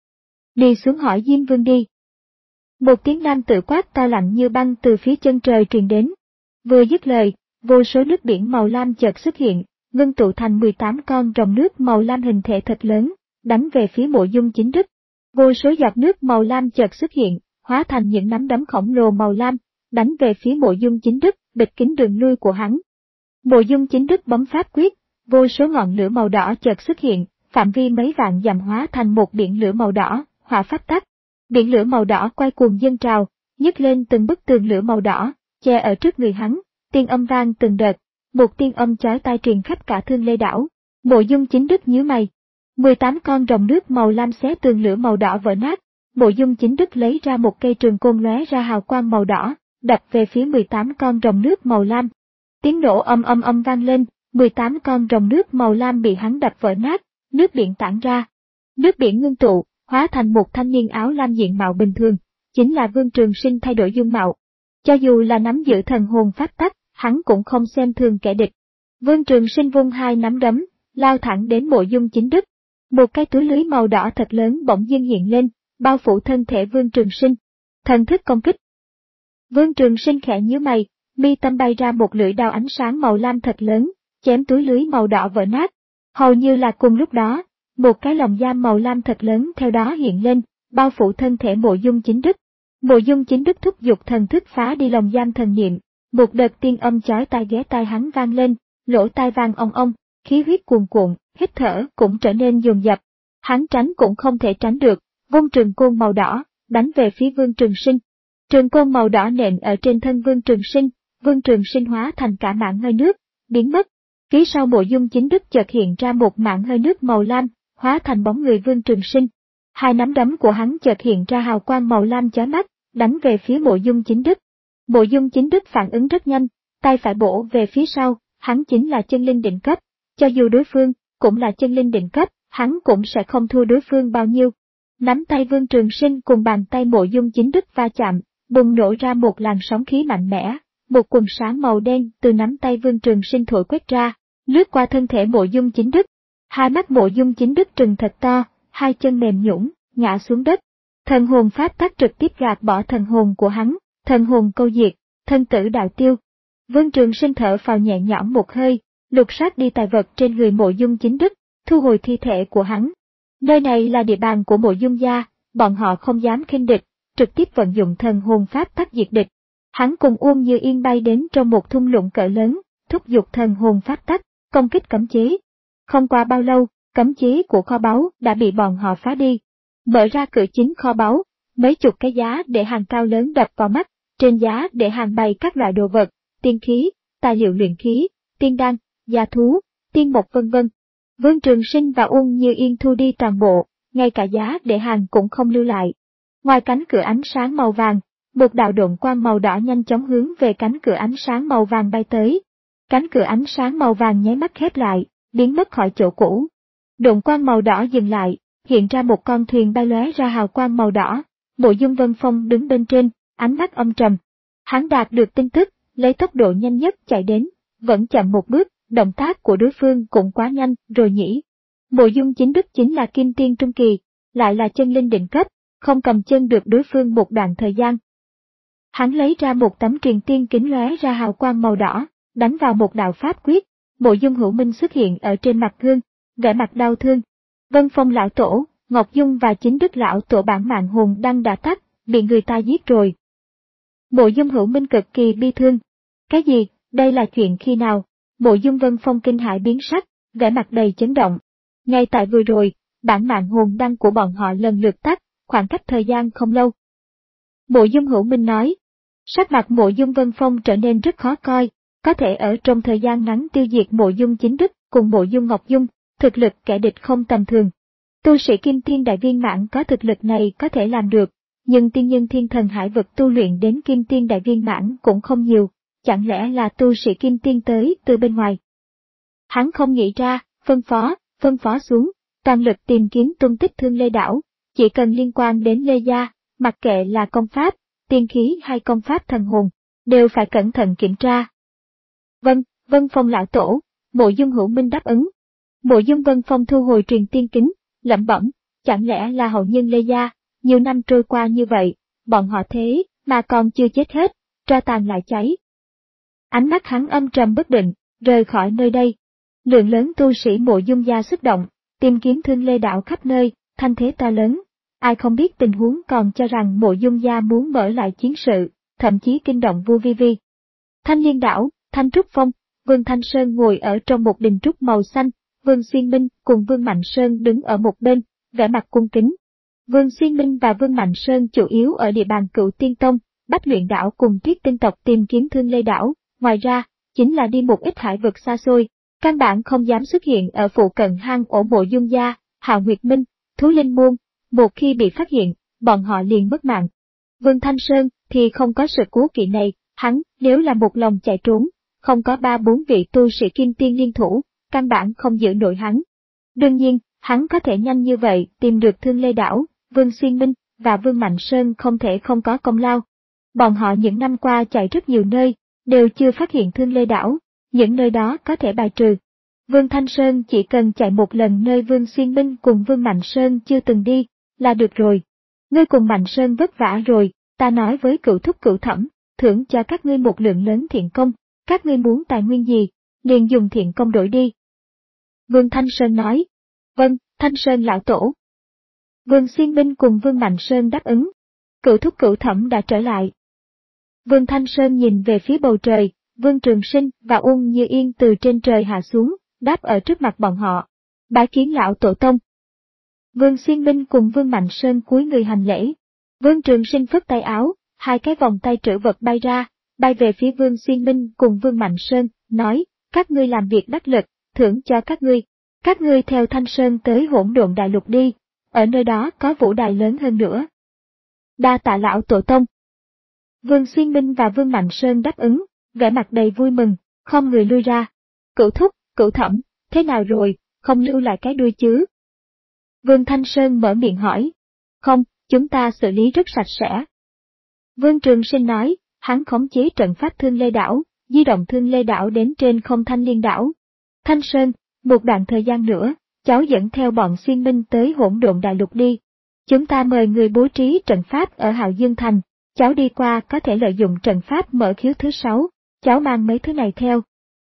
Đi xuống hỏi Diêm Vương đi. Một tiếng nam tự quát to lạnh như băng từ phía chân trời truyền đến. Vừa dứt lời, vô số nước biển màu lam chợt xuất hiện, ngưng tụ thành mười tám con rồng nước màu lam hình thể thật lớn, đánh về phía Mộ Dung Chính Đức. Vô số giọt nước màu lam chợt xuất hiện, hóa thành những nắm đấm khổng lồ màu lam, đánh về phía Mộ Dung Chính Đức, bịt kín đường lui của hắn. Mộ Dung Chính Đức bấm pháp quyết, vô số ngọn lửa màu đỏ chợt xuất hiện, phạm vi mấy vạn dặm hóa thành một biển lửa màu đỏ, hỏa pháp tắc. Biển lửa màu đỏ quay cuồng dâng trào, nhấc lên từng bức tường lửa màu đỏ, che ở trước người hắn, tiên âm vang từng đợt, một tiên âm chói tai truyền khắp cả Thương Lê đảo. Mộ Dung Chính Đức nhíu mày. mười tám con rồng nước màu lam xé tường lửa màu đỏ vỡ nát, Mộ Dung Chính Đức lấy ra một cây trường côn lóe ra hào quang màu đỏ, đập về phía mười tám con rồng nước màu lam. Tiếng nổ âm âm âm vang lên, mười tám con rồng nước màu lam bị hắn đập vỡ nát, nước biển tản ra. Nước biển ngưng tụ, hóa thành một thanh niên áo lam diện mạo bình thường, chính là Vương Trường Sinh thay đổi dung mạo. Cho dù là nắm giữ thần hồn pháp tắc, hắn cũng không xem thường kẻ địch. Vương Trường Sinh vung hai nắm đấm, lao thẳng đến Mộ Dung Chính Đức. Một cái túi lưới màu đỏ thật lớn bỗng dưng hiện lên, bao phủ thân thể Vương Trường Sinh. Thần thức công kích. Vương Trường Sinh khẽ nhíu mày, mi tâm bay ra một lưỡi đao ánh sáng màu lam thật lớn, chém túi lưới màu đỏ vỡ nát. Hầu như là cùng lúc đó, một cái lồng giam màu lam thật lớn theo đó hiện lên, bao phủ thân thể Mộ Dung Chính Đức. Mộ Dung Chính Đức thúc giục thần thức phá đi lồng giam thần niệm, một đợt tiên âm chói tai ghé tai hắn vang lên, lỗ tai vang ong ong, khí huyết cuồn cuộn, hít thở cũng trở nên dồn dập. Hắn tránh cũng không thể tránh được, vung trường côn màu đỏ, đánh về phía Vương Trường Sinh. Trường côn màu đỏ nện ở trên thân Vương Trường Sinh, Vương Trường Sinh hóa thành cả mảng hơi nước, biến mất. Phía sau Mộ Dung Chính Đức chợt hiện ra một mảng hơi nước màu lam, hóa thành bóng người Vương Trường Sinh. Hai nắm đấm của hắn chợt hiện ra hào quang màu lam chói mắt, đánh về phía Mộ Dung Chính Đức. Mộ Dung Chính Đức phản ứng rất nhanh, tay phải bổ về phía sau, hắn chính là chân linh định cấp, cho dù đối phương cũng là chân linh định cấp, hắn cũng sẽ không thua đối phương bao nhiêu. Nắm tay Vương Trường Sinh cùng bàn tay Mộ Dung Chính Đức va chạm, bùng nổ ra một làn sóng khí mạnh mẽ, một quần sáng màu đen từ nắm tay Vương Trường Sinh thổi quét ra, lướt qua thân thể Mộ Dung Chính Đức. Hai mắt Mộ Dung Chính Đức trừng thật to, hai chân mềm nhũn, ngã xuống đất. Thần hồn pháp tắc trực tiếp gạt bỏ thần hồn của hắn, thần hồn câu diệt, thân tử đạo tiêu. Vương Trường Sinh thở phào nhẹ nhõm một hơi, lục soát đi tài vật trên người Mộ Dung Chính Đức, thu hồi thi thể của hắn. Nơi này là địa bàn của Mộ Dung gia, bọn họ không dám khinh địch, trực tiếp vận dụng thần hồn pháp tắc diệt địch. Hắn cùng Uông Như Yên bay đến trong một thung lũng cỡ lớn, thúc giục thần hồn pháp tắc, công kích cấm chế. Không qua bao lâu, cấm chế của kho báu đã bị bọn họ phá đi. Mở ra cửa chính kho báu, mấy chục cái giá để hàng cao lớn đập vào mắt, trên giá để hàng bày các loại đồ vật, tiên khí, tài liệu luyện khí, tiên đan, gia thú, tiên mộc vân vân. Vương Trường Sinh và Uông Như Yên thu đi toàn bộ, ngay cả giá để hàng cũng không lưu lại. Ngoài cánh cửa ánh sáng màu vàng, một đạo độn quang màu đỏ nhanh chóng hướng về cánh cửa ánh sáng màu vàng bay tới. Cánh cửa ánh sáng màu vàng nháy mắt khép lại, biến mất khỏi chỗ cũ. Độn quang màu đỏ dừng lại, hiện ra một con thuyền bay lóe ra hào quang màu đỏ. Mộ Dung Vân Phong đứng bên trên, ánh mắt âm trầm. Hắn đạt được tin tức, lấy tốc độ nhanh nhất chạy đến, vẫn chậm một bước, động tác của đối phương cũng quá nhanh rồi nhỉ. Mộ Dung Chính Đức chính là kim tiên trung kỳ, lại là chân linh định cấp, không cầm chân được đối phương một đoạn thời gian. Hắn lấy ra một tấm truyền tiên kính lóe ra hào quang màu đỏ, đánh vào một đạo pháp quyết. Mộ Dung Hữu Minh xuất hiện ở trên mặt gương, vẻ mặt đau thương. Vân Phong lão tổ, Ngọc Dung và Chính Đức lão tổ bản mạng hồn đăng đã tắt, bị người ta giết rồi. Mộ Dung Hữu Minh cực kỳ bi thương. Cái gì, đây là chuyện khi nào? Mộ Dung Vân Phong kinh hãi biến sắc, vẻ mặt đầy chấn động. Ngay tại vừa rồi, bản mạng hồn đăng của bọn họ lần lượt tắt, khoảng cách thời gian không lâu. Mộ Dung Hữu Minh nói. Sắc mặt Mộ Dung Vân Phong trở nên rất khó coi, có thể ở trong thời gian ngắn tiêu diệt Mộ Dung Chính Đức cùng Mộ Dung Ngọc Dung, thực lực kẻ địch không tầm thường. Tu sĩ Kim Tiên Đại Viên Mãn có thực lực này có thể làm được, nhưng tiên nhân Thiên Thần Hải Vực tu luyện đến Kim Tiên Đại Viên Mãn cũng không nhiều, chẳng lẽ là tu sĩ Kim Tiên tới từ bên ngoài? Hắn không nghĩ ra, phân phó, phân phó xuống, toàn lực tìm kiếm tung tích Thương Lê Đảo, chỉ cần liên quan đến Lê Gia, mặc kệ là công pháp, tiên khí hay công pháp thần hồn, đều phải cẩn thận kiểm tra. Vâng, Vân Phong lão tổ, Mộ Dung Hữu Minh đáp ứng. Mộ Dung Vân Phong thu hồi truyền tiên kính, lẩm bẩm, chẳng lẽ là hậu nhân Lê Gia, nhiều năm trôi qua như vậy, bọn họ thế mà còn chưa chết hết, tro tàn lại cháy. Ánh mắt hắn âm trầm bất định, rời khỏi nơi đây. Lượng lớn tu sĩ Mộ Dung gia xuất động, tìm kiếm Thương Lê Đảo khắp nơi, thanh thế to lớn. Ai không biết tình huống còn cho rằng Mộ Dung gia muốn mở lại chiến sự, thậm chí kinh động vua Vi Vi. Thanh Liên Đảo, Thanh Trúc Phong, Vương Thanh Sơn ngồi ở trong một đình trúc màu xanh, Vương Xuyên Minh cùng Vương Mạnh Sơn đứng ở một bên, vẻ mặt cung kính. Vương Xuyên Minh và Vương Mạnh Sơn chủ yếu ở địa bàn Cựu Tiên Tông, Bách Luyện Đảo cùng Triết Tinh tộc tìm kiếm Thương Lê Đảo, ngoài ra, chính là đi một ít hải vực xa xôi, căn bản không dám xuất hiện ở phụ cận hang ổ Mộ Dung gia, Hạo Nguyệt Minh, Thú Linh Môn, một khi bị phát hiện, bọn họ liền mất mạng. Vương Thanh Sơn thì không có sự cố kỵ này, hắn nếu là một lòng chạy trốn, không có ba bốn vị tu sĩ Kim Tiên liên thủ, căn bản không giữ nổi hắn. Đương nhiên, hắn có thể nhanh như vậy tìm được Thương Lê Đảo, Vương Xuyên Minh và Vương Mạnh Sơn không thể không có công lao. Bọn họ những năm qua chạy rất nhiều nơi, đều chưa phát hiện Thương Lê Đảo, những nơi đó có thể bài trừ. Vương Thanh Sơn chỉ cần chạy một lần nơi Vương Xuyên Minh cùng Vương Mạnh Sơn chưa từng đi, là được rồi. Ngươi cùng Mạnh Sơn vất vả rồi, ta nói với Cửu Thúc Cửu Thẩm, thưởng cho các ngươi một lượng lớn thiện công, các ngươi muốn tài nguyên gì, liền dùng thiện công đổi đi. Vương Thanh Sơn nói, vâng, Thanh Sơn lão tổ. Vương Xuyên Minh cùng Vương Mạnh Sơn đáp ứng. Cửu Thúc Cửu Thẩm đã trở lại. Vương Thanh Sơn nhìn về phía bầu trời, Vương Trường Sinh và Uông Như Yên từ trên trời hạ xuống, đáp ở trước mặt bọn họ. Bái kiến lão tổ tông. Vương Xuyên Minh cùng Vương Mạnh Sơn cúi người hành lễ. Vương Trường Sinh phất tay áo, hai cái vòng tay trữ vật bay ra, bay về phía Vương Xuyên Minh cùng Vương Mạnh Sơn, nói, các ngươi làm việc đắc lực, thưởng cho các ngươi. Các ngươi theo Thanh Sơn tới Hỗn Độn Đại Lục đi, ở nơi đó có vũ đài lớn hơn nữa. Đa tạ lão tổ tông. Vương Xuyên Minh và Vương Mạnh Sơn đáp ứng, vẻ mặt đầy vui mừng, không người lui ra. Cửu Thúc, Cửu Thẩm, thế nào rồi, không lưu lại cái đuôi chứ? Vương Thanh Sơn mở miệng hỏi. Không, chúng ta xử lý rất sạch sẽ. Vương Trường Sinh nói, hắn khống chế trận pháp Thương Lê Đảo, di động Thương Lê Đảo đến trên không Thanh Liên Đảo. Thanh Sơn, một đoạn thời gian nữa, cháu dẫn theo bọn Xuyên Minh tới Hỗn Độn Đại Lục đi. Chúng ta mời người bố trí trận pháp ở Hạo Dương Thành, cháu đi qua có thể lợi dụng trận pháp mở khiếu thứ sáu, cháu mang mấy thứ này theo.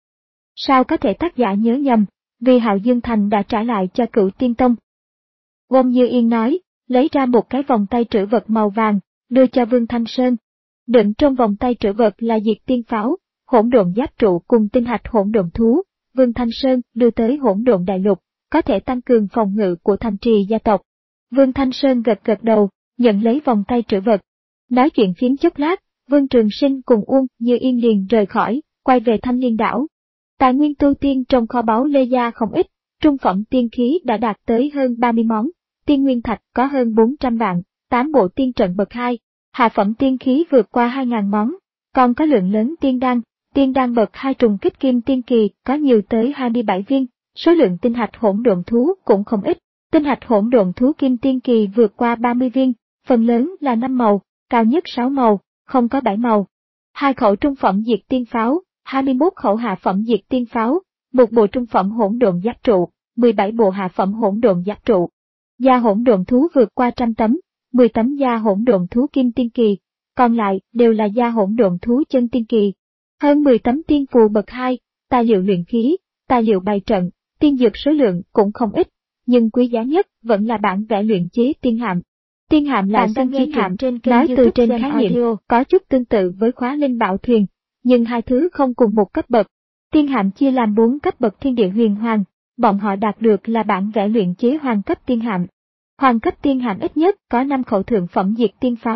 Sao có thể tác giả nhớ nhầm, vì Hạo Dương Thành đã trả lại cho Cửu Tiên Tông. Uông Như Yên nói, lấy ra một cái vòng tay trữ vật màu vàng, đưa cho Vương Thanh Sơn. Đựng trong vòng tay trữ vật là diệt tiên pháo, hỗn độn giáp trụ cùng tinh hạch hỗn độn thú. Vương Thanh Sơn đưa tới Hỗn Độn Đại Lục, có thể tăng cường phòng ngự của thành trì gia tộc. Vương Thanh Sơn gật gật đầu, nhận lấy vòng tay trữ vật. Nói chuyện phiếm chốc lát, Vương Trường Sinh cùng Uông Như Yên liền rời khỏi, quay về Thanh Liên Đảo. Tài nguyên tu tiên trong kho báu Lê Gia không ít, trung phẩm tiên khí đã đạt tới hơn ba mươi món, tiên nguyên thạch có hơn bốn trăm vạn, tám bộ tiên trận bậc hai, hạ phẩm tiên khí vượt qua hai nghìn món, còn có lượng lớn tiên đan. Tiên đan bậc hai trùng kích kim tiên kỳ có nhiều tới hai mươi bảy viên, số lượng tinh hạch hỗn độn thú cũng không ít. Tinh hạch hỗn độn thú kim tiên kỳ vượt qua ba mươi viên, phần lớn là năm màu, cao nhất sáu màu, không có bảy màu. Hai khẩu trung phẩm diệt tiên pháo, hai mươi mốt khẩu hạ phẩm diệt tiên pháo, một bộ trung phẩm hỗn độn giáp trụ, mười bảy bộ hạ phẩm hỗn độn giáp trụ. Da hỗn độn thú vượt qua trăm tấm, mười tấm da hỗn độn thú kim tiên kỳ, còn lại đều là da hỗn độn thú chân tiên kỳ. Hơn mười tấm tiên phù bậc hai, tài liệu luyện khí, tài liệu bày trận, tiên dược số lượng cũng không ít, nhưng quý giá nhất vẫn là bản vẽ luyện chế tiên hạm. Tiên hạm là sinh chi hạm, nói từ trên khái niệm, có chút tương tự với khóa linh bảo thuyền, nhưng hai thứ không cùng một cấp bậc. Tiên hạm chia làm bốn cấp bậc thiên địa huyền hoàng, bọn họ đạt được là bản vẽ luyện chế hoàng cấp tiên hạm. Hoàng cấp tiên hạm ít nhất có năm khẩu thượng phẩm diệt tiên pháo,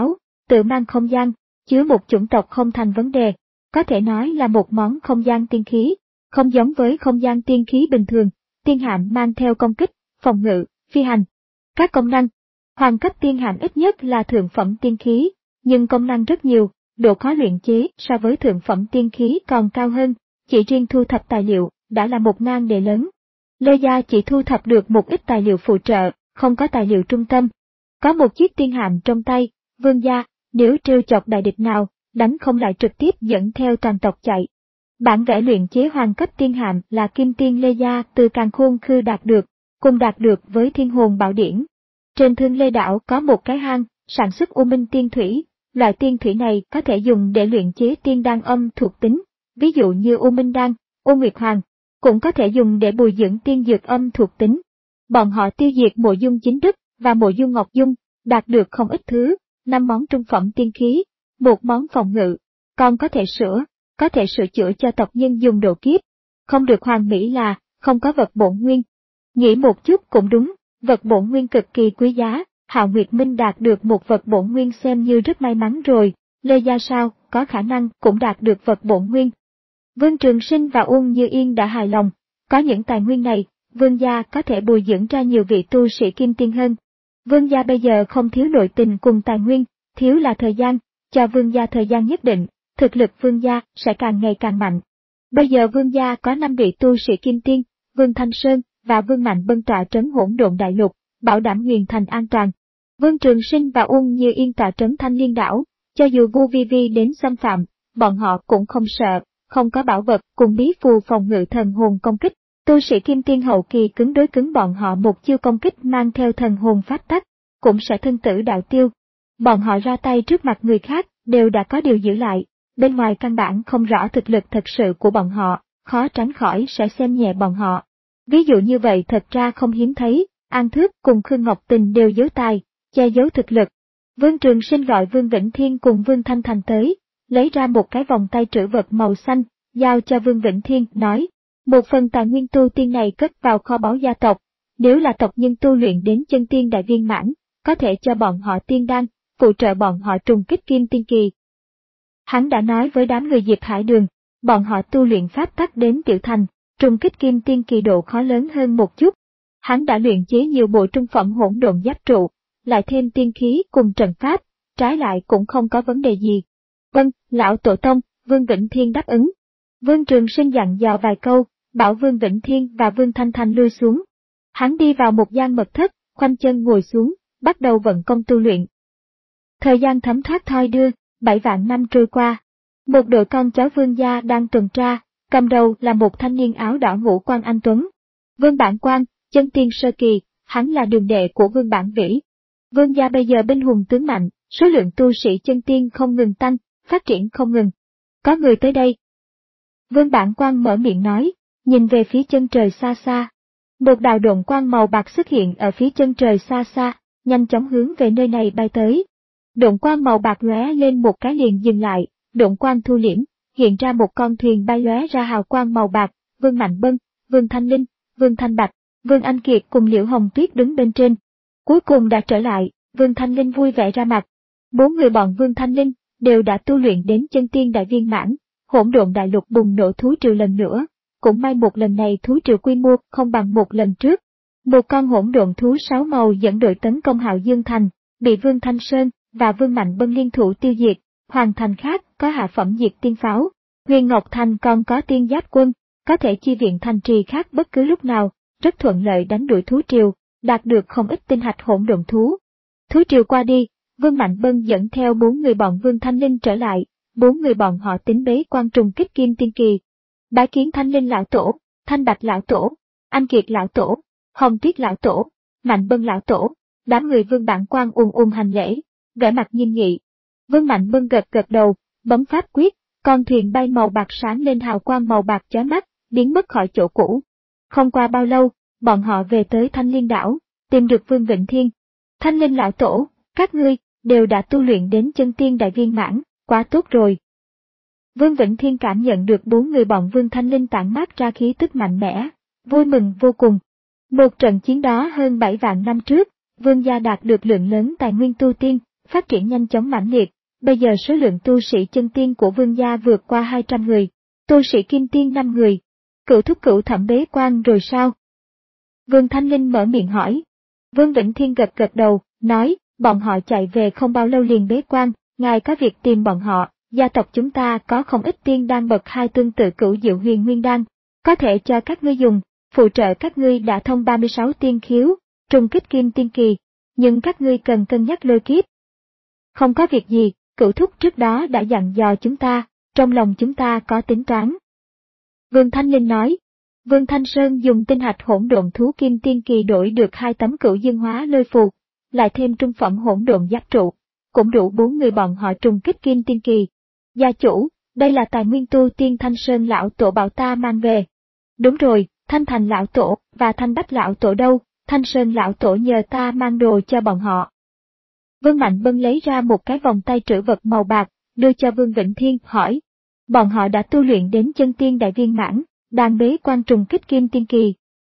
tự mang không gian, chứa một chủng tộc không thành vấn đề, có thể nói là một món không gian tiên khí, không giống với không gian tiên khí bình thường, tiên hạm mang theo công kích, phòng ngự, phi hành. Các công năng, hoàng cấp tiên hạm ít nhất là thượng phẩm tiên khí, nhưng công năng rất nhiều, độ khó luyện chế so với thượng phẩm tiên khí còn cao hơn, chỉ riêng thu thập tài liệu đã là một nan đề lớn. Lê Gia chỉ thu thập được một ít tài liệu phụ trợ, không có tài liệu trung tâm. Có một chiếc tiên hạm trong tay, Vương Gia, nếu trêu chọc đại địch nào, đánh không lại trực tiếp dẫn theo toàn tộc chạy. Bản vẽ luyện chế hoàng cấp tiên hạm là Kim Tiên Lê Gia từ Càn Khôn Khư đạt được, cùng đạt được với Thiên Hồn Bảo Điển. Trên Thương Lê Đảo có một cái hang, sản xuất U Minh Tiên Thủy, loại tiên thủy này có thể dùng để luyện chế tiên đan âm thuộc tính, ví dụ như U Minh Đan, U Nguyệt Hoàng, cũng có thể dùng để bồi dưỡng tiên dược âm thuộc tính. Bọn họ tiêu diệt Mộ Dung Chính Đức và Mộ Dung Ngọc Dung, đạt được không ít thứ, năm món trung phẩm tiên khí, một món phòng ngự, còn có thể sửa, có thể sửa chữa cho tộc nhân dùng độ kiếp. Không được hoàn mỹ là, không có vật bổn nguyên. Nghĩ một chút cũng đúng, vật bổn nguyên cực kỳ quý giá, Hạo Nguyệt Minh đạt được một vật bổn nguyên xem như rất may mắn rồi, Lê Gia sao, có khả năng cũng đạt được vật bổn nguyên. Vương Trường Sinh và Uông Như Yên đã hài lòng, có những tài nguyên này, Vương Gia có thể bồi dưỡng ra nhiều vị tu sĩ kim tiên hơn. Vương Gia bây giờ không thiếu nội tình cùng tài nguyên, thiếu là thời gian, cho Vương Gia thời gian nhất định, thực lực Vương Gia sẽ càng ngày càng mạnh. Bây giờ Vương Gia có năm vị tu sĩ kim tiên, Vương Thanh Sơn và Vương Mạnh Bân tọa trấn Hỗn Độn Đại Lục, bảo đảm Huyền Thành an toàn. Vương Trường Sinh và Uông Như Yên tọa trấn Thanh Liên Đảo, cho dù Vu Vi Vi đến xâm phạm, bọn họ cũng không sợ, không có bảo vật cùng bí phù phòng ngự thần hồn công kích. Tu sĩ kim tiên hậu kỳ cứng đối cứng bọn họ một chiêu công kích mang theo thần hồn pháp tắc, cũng sẽ thân tử đạo tiêu. Bọn họ ra tay trước mặt người khác, đều đã có điều giữ lại, bên ngoài căn bản không rõ thực lực thật sự của bọn họ, khó tránh khỏi sẽ xem nhẹ bọn họ. Ví dụ như vậy thật ra không hiếm thấy, An Thước cùng Khương Ngọc Tình đều giấu tài, che giấu thực lực. Vương Trường Sinh gọi Vương Vĩnh Thiên cùng Vương Thanh Thành tới, lấy ra một cái vòng tay trữ vật màu xanh, giao cho Vương Vĩnh Thiên, nói, một phần tài nguyên tu tiên này cất vào kho báu gia tộc, nếu là tộc nhân tu luyện đến chân tiên đại viên mãn, có thể cho bọn họ tiên đan, phụ trợ bọn họ trùng kích kim tiên kỳ. Hắn đã nói với đám người Diệp Hải Đường, bọn họ tu luyện pháp tắc đến tiểu thành, trùng kích kim tiên kỳ độ khó lớn hơn một chút. Hắn đã luyện chế nhiều bộ trung phẩm hỗn độn giáp trụ, lại thêm tiên khí cùng trận pháp, trái lại cũng không có vấn đề gì. Vâng, lão tổ tông, Vương Vĩnh Thiên đáp ứng. Vương Trường Sinh dặn dò vài câu, bảo Vương Vĩnh Thiên và Vương Thanh Thành lui xuống. Hắn đi vào một gian mật thất, khoanh chân ngồi xuống, bắt đầu vận công tu luyện. Thời gian thấm thoát thoi đưa, bảy vạn năm trôi qua. Một đội con cháu Vương gia đang tuần tra, cầm đầu là một thanh niên áo đỏ ngũ quan anh tuấn. Vương Bản Quan, chân tiên sơ kỳ, hắn là đường đệ của Vương Bản Vĩ. Vương gia bây giờ binh hùng tướng mạnh, số lượng tu sĩ chân tiên không ngừng tăng, phát triển không ngừng. Có người tới đây. Vương Bản Quan mở miệng nói, nhìn về phía chân trời xa xa. Một đạo độn quang màu bạc xuất hiện ở phía chân trời xa xa, nhanh chóng hướng về nơi này bay tới. Độn quang màu bạc lóe lên một cái liền dừng lại, độn quang thu liễm, hiện ra một con thuyền bay lóe ra hào quang màu bạc, Vương Mạnh Bân, Vương Thanh Linh, Vương Thanh Bạch, Vương Anh Kiệt cùng Liễu Hồng Tuyết đứng bên trên. Cuối cùng đã trở lại, Vương Thanh Linh vui vẻ ra mặt. Bốn người bọn Vương Thanh Linh đều đã tu luyện đến chân tiên đại viên mãn, Hỗn Độn Đại Lục bùng nổ thú triều lần nữa. Cũng may một lần này thú triều quy mô không bằng một lần trước. Một con hỗn độn thú sáu màu dẫn đội tấn công Hạo Dương Thành, bị Vương Thanh Sơn và Vương Mạnh Bân liên thủ tiêu diệt. Hoàng thành khác có hạ phẩm diệt tiên pháo, Huyền Ngọc Thành còn có tiên giáp quân, có thể chi viện thành trì khác bất cứ lúc nào, rất thuận lợi đánh đuổi thú triều, đạt được không ít tinh hạch hỗn độn thú. Thú triều qua đi, Vương Mạnh Bân dẫn theo bốn người bọn Vương Thanh Linh trở lại, bốn người bọn họ tính bế quan trùng kích kim tiên kỳ. Bái kiến Thanh Linh lão tổ, Thanh Bạch lão tổ, Anh Kiệt lão tổ, Hồng Tuyết lão tổ, Mạnh Bân lão tổ, đám người Vương Bản Quan ùn ùn hành lễ, vẻ mặt nghiêm nghị. Vương Mạnh Bân gật gật đầu, bấm pháp quyết, con thuyền bay màu bạc sáng lên hào quang màu bạc chói mắt, biến mất khỏi chỗ cũ. Không qua bao lâu, bọn họ về tới Thanh Liên đảo, tìm được Vương Vĩnh Thiên. Thanh Linh lão tổ, các ngươi đều đã tu luyện đến chân tiên đại viên mãn, quá tốt rồi. Vương Vĩnh Thiên cảm nhận được bốn người bọn Vương Thanh Linh tản mát ra khí tức mạnh mẽ, vui mừng vô cùng. Một trận chiến đó hơn bảy vạn năm trước, Vương gia đạt được lượng lớn tài nguyên tu tiên, phát triển nhanh chóng mãnh liệt, bây giờ số lượng tu sĩ chân tiên của vương gia vượt qua hai trăm người, tu sĩ kim tiên năm người. Cửu thúc cửu thẩm bế quan rồi sao? Vương Thanh Linh mở miệng hỏi. Vương Vĩnh Thiên gật gật đầu, nói, bọn họ chạy về không bao lâu liền bế quan, ngài có việc tìm bọn họ, gia tộc chúng ta có không ít tiên đan bậc hai tương tự cửu diệu huyền nguyên đan, có thể cho các ngươi dùng, phụ trợ các ngươi đã thông ba mươi sáu tiên khiếu, trùng kích kim tiên kỳ, nhưng các ngươi cần cân nhắc lôi kiếp. Không có việc gì, cửu thúc trước đó đã dặn dò chúng ta, trong lòng chúng ta có tính toán. Vương Thanh Linh nói. Vương Thanh Sơn dùng tinh hạch hỗn độn thú kim tiên kỳ đổi được hai tấm cửu dương hóa lôi phù, lại thêm trung phẩm hỗn độn giáp trụ, cũng đủ bốn người bọn họ trùng kích kim tiên kỳ. Gia chủ, đây là tài nguyên tu tiên Thanh Sơn lão tổ bảo ta mang về. Đúng rồi, Thanh Thành lão tổ và Thanh Bách lão tổ đâu, Thanh Sơn lão tổ nhờ ta mang đồ cho bọn họ. Vương Mạnh Bân lấy ra một cái vòng tay trữ vật màu bạc, đưa cho Vương Vĩnh Thiên, hỏi. Bọn họ đã tu luyện đến chân tiên đại viên mãn, đang bế quan trùng kích kim tiên kỳ.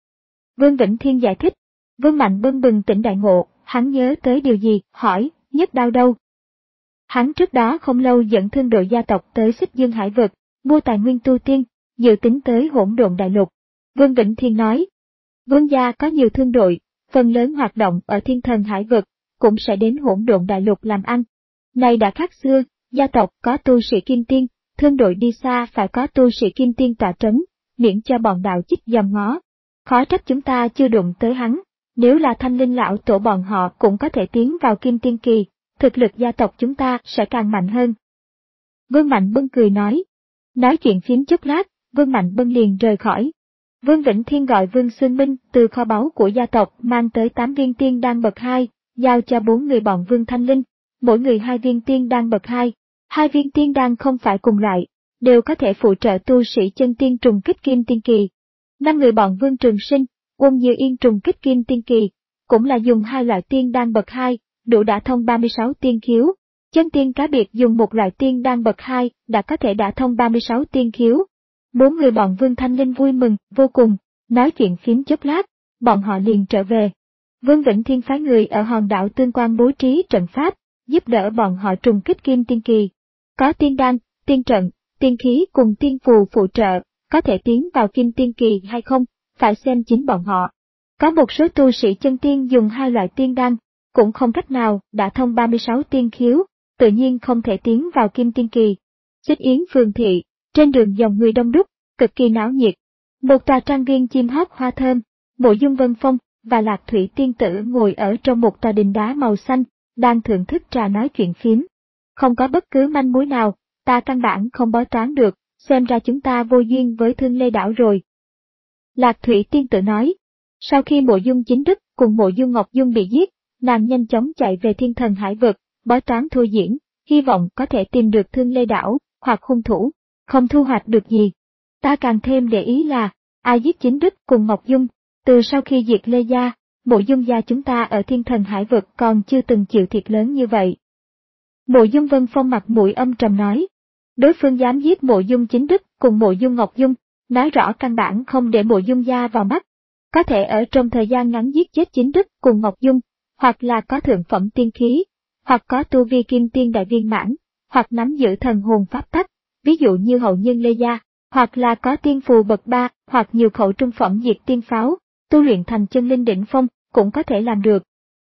Vương Vĩnh Thiên giải thích. Vương Mạnh Bân bừng tỉnh đại ngộ, hắn nhớ tới điều gì, hỏi, nhất đao đâu? Hắn trước đó không lâu dẫn thương đội gia tộc tới Xích Dương Hải Vực, mua tài nguyên tu tiên, dự tính tới Hỗn Độn Đại Lục. Vương Vĩnh Thiên nói. Vương gia có nhiều thương đội, phần lớn hoạt động ở Thiên Thần Hải Vực, cũng sẽ đến Hỗn Độn Đại Lục làm ăn. Này đã khác xưa, gia tộc có tu sĩ kim tiên, thương đội đi xa phải có tu sĩ kim tiên tọa trấn, miễn cho bọn đạo chích dòm ngó. Khó trách chúng ta chưa đụng tới hắn, nếu là Thanh Linh lão tổ bọn họ cũng có thể tiến vào kim tiên kỳ, thực lực gia tộc chúng ta sẽ càng mạnh hơn. Vương Mạnh Bân cười nói. Nói chuyện phím chút lát, Vương Mạnh Bân liền rời khỏi. Vương Vĩnh Thiên gọi Vương Xương Minh từ kho báu của gia tộc mang tới tám viên tiên đan bậc hai, giao cho bốn người bọn Vương Thanh Linh, mỗi người hai viên tiên đan bậc hai. Hai viên tiên đan không phải cùng loại, đều có thể phụ trợ tu sĩ chân tiên trùng kích kim tiên kỳ. Năm người bọn Vương Trường Sinh, Uông Như Yên trùng kích kim tiên kỳ, cũng là dùng hai loại tiên đan bậc hai, đủ đả thông ba mươi sáu tiên khiếu. Chân tiên cá biệt dùng một loại tiên đan bậc hai đã có thể đả thông ba mươi sáu tiên khiếu. Bốn người bọn Vương Thanh Linh vui mừng vô cùng, nói chuyện phím chốc lát, bọn họ liền trở về. Vương Vĩnh Thiên phái người ở hòn đảo Tương Quan bố trí trận pháp, giúp đỡ bọn họ trùng kích kim tiên kỳ. Có tiên đan, tiên trận, tiên khí cùng tiên phù phụ trợ, có thể tiến vào kim tiên kỳ hay không, phải xem chính bọn họ. Có một số tu sĩ chân tiên dùng hai loại tiên đan, cũng không cách nào đã thông ba mươi sáu tiên khiếu, tự nhiên không thể tiến vào kim tiên kỳ. Xích Yến phường thị, trên đường dòng người đông đúc, cực kỳ náo nhiệt. Một tòa trang viên chim hót hoa thơm, Mộ Dung Vân Phong và Lạc Thủy tiên tử ngồi ở trong một tòa đình đá màu xanh, đang thưởng thức trà nói chuyện phím. Không có bất cứ manh mối nào, ta căn bản không bói toán được, xem ra chúng ta vô duyên với Thương Lê Đảo rồi. Lạc Thủy tiên tử nói. Sau khi Mộ Dung Chính Đức cùng Mộ Dung Ngọc Dung bị giết, nàng nhanh chóng chạy về Thiên Thần Hải Vực, bói toán thua diễn, hy vọng có thể tìm được Thương Lê Đảo, hoặc hung thủ, không thu hoạch được gì. Ta càng thêm để ý là, ai giết Chính Đức cùng Ngọc Dung, từ sau khi diệt Lê Gia, Mộ Dung gia chúng ta ở Thiên Thần Hải Vực còn chưa từng chịu thiệt lớn như vậy. Mộ Dung Vân Phong mặt mũi âm trầm nói, đối phương dám giết Mộ Dung Chính Đức cùng Mộ Dung Ngọc Dung, nói rõ căn bản không để Mộ Dung gia vào mắt. Có thể ở trong thời gian ngắn giết chết Chính Đức cùng Ngọc Dung, hoặc là có thượng phẩm tiên khí, hoặc có tu vi kim tiên đại viên mãn, hoặc nắm giữ thần hồn pháp tắc, ví dụ như hậu nhân Lê Gia, hoặc là có tiên phù bậc ba, hoặc nhiều khẩu trung phẩm diệt tiên pháo, tu luyện thành chân linh đỉnh phong, cũng có thể làm được.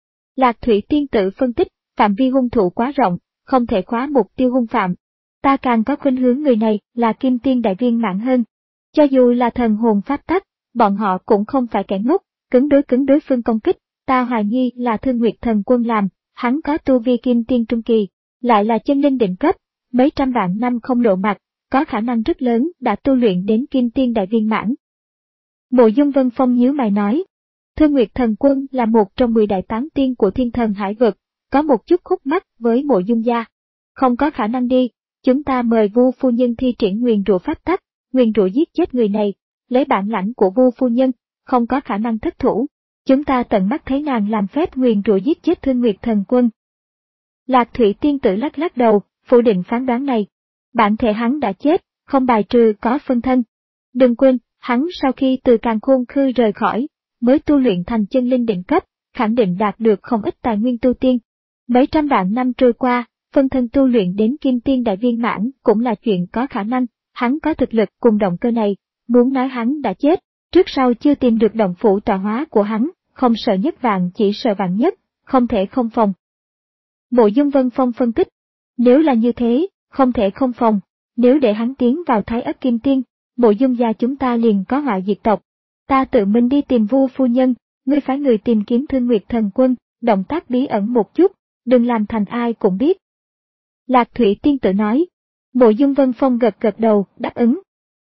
Lạc Thủy tiên tử phân tích, phạm vi hung thủ quá rộng, không thể khóa mục tiêu hung phạm. Ta càng có khuynh hướng người này là kim tiên đại viên mãn hơn. Cho dù là thần hồn pháp tắc, bọn họ cũng không phải kẻ ngốc, cứng đối cứng đối phương công kích, ta hoài nghi là Thương Nguyệt Thần Quân làm, hắn có tu vi kim tiên trung kỳ, lại là chân linh đỉnh cấp, mấy trăm vạn năm không lộ mặt, có khả năng rất lớn đã tu luyện đến kim tiên đại viên mãn. Mộ Dung Vân Phong nhíu mày nói, Thương Nguyệt Thần Quân là một trong mười đại tán tiên của Thiên Thần Hải Vực, có một chút khúc mắc với Mộ Dung gia. Không có khả năng đi, chúng ta mời Vu phu nhân thi triển nguyền rủa pháp tắc, nguyền rủa giết chết người này, lấy bản lãnh của Vu phu nhân, không có khả năng thất thủ. Chúng ta tận mắt thấy nàng làm phép nguyền rủa giết chết Thương Nguyệt Thần Quân. Lạc Thủy tiên tử lắc lắc đầu, phủ định phán đoán này. Bản thể hắn đã chết, không bài trừ có phân thân. Đừng quên, hắn sau khi từ Càn Khôn Khư rời khỏi, mới tu luyện thành chân linh đỉnh cấp, khẳng định đạt được không ít tài nguyên tu tiên. Mấy trăm vạn năm trôi qua, phân thân tu luyện đến kim tiên đại viên mãn cũng là chuyện có khả năng, hắn có thực lực cùng động cơ này, muốn nói hắn đã chết, trước sau chưa tìm được động phủ tọa hóa của hắn, không sợ nhất vạn chỉ sợ vạn nhất, không thể không phòng. Mộ Dung Vân Phong phân tích, nếu là như thế, không thể không phòng, nếu để hắn tiến vào Thái Ất Kim Tiên, Mộ Dung gia chúng ta liền có họa diệt tộc. Ta tự mình đi tìm Vu phu nhân, ngươi phái người tìm kiếm Thương Nguyệt Thần Quân, động tác bí ẩn một chút, đừng làm thành ai cũng biết. Lạc Thủy Tiên Tử nói. Mộ Dung Vân Phong gật gật đầu, đáp ứng.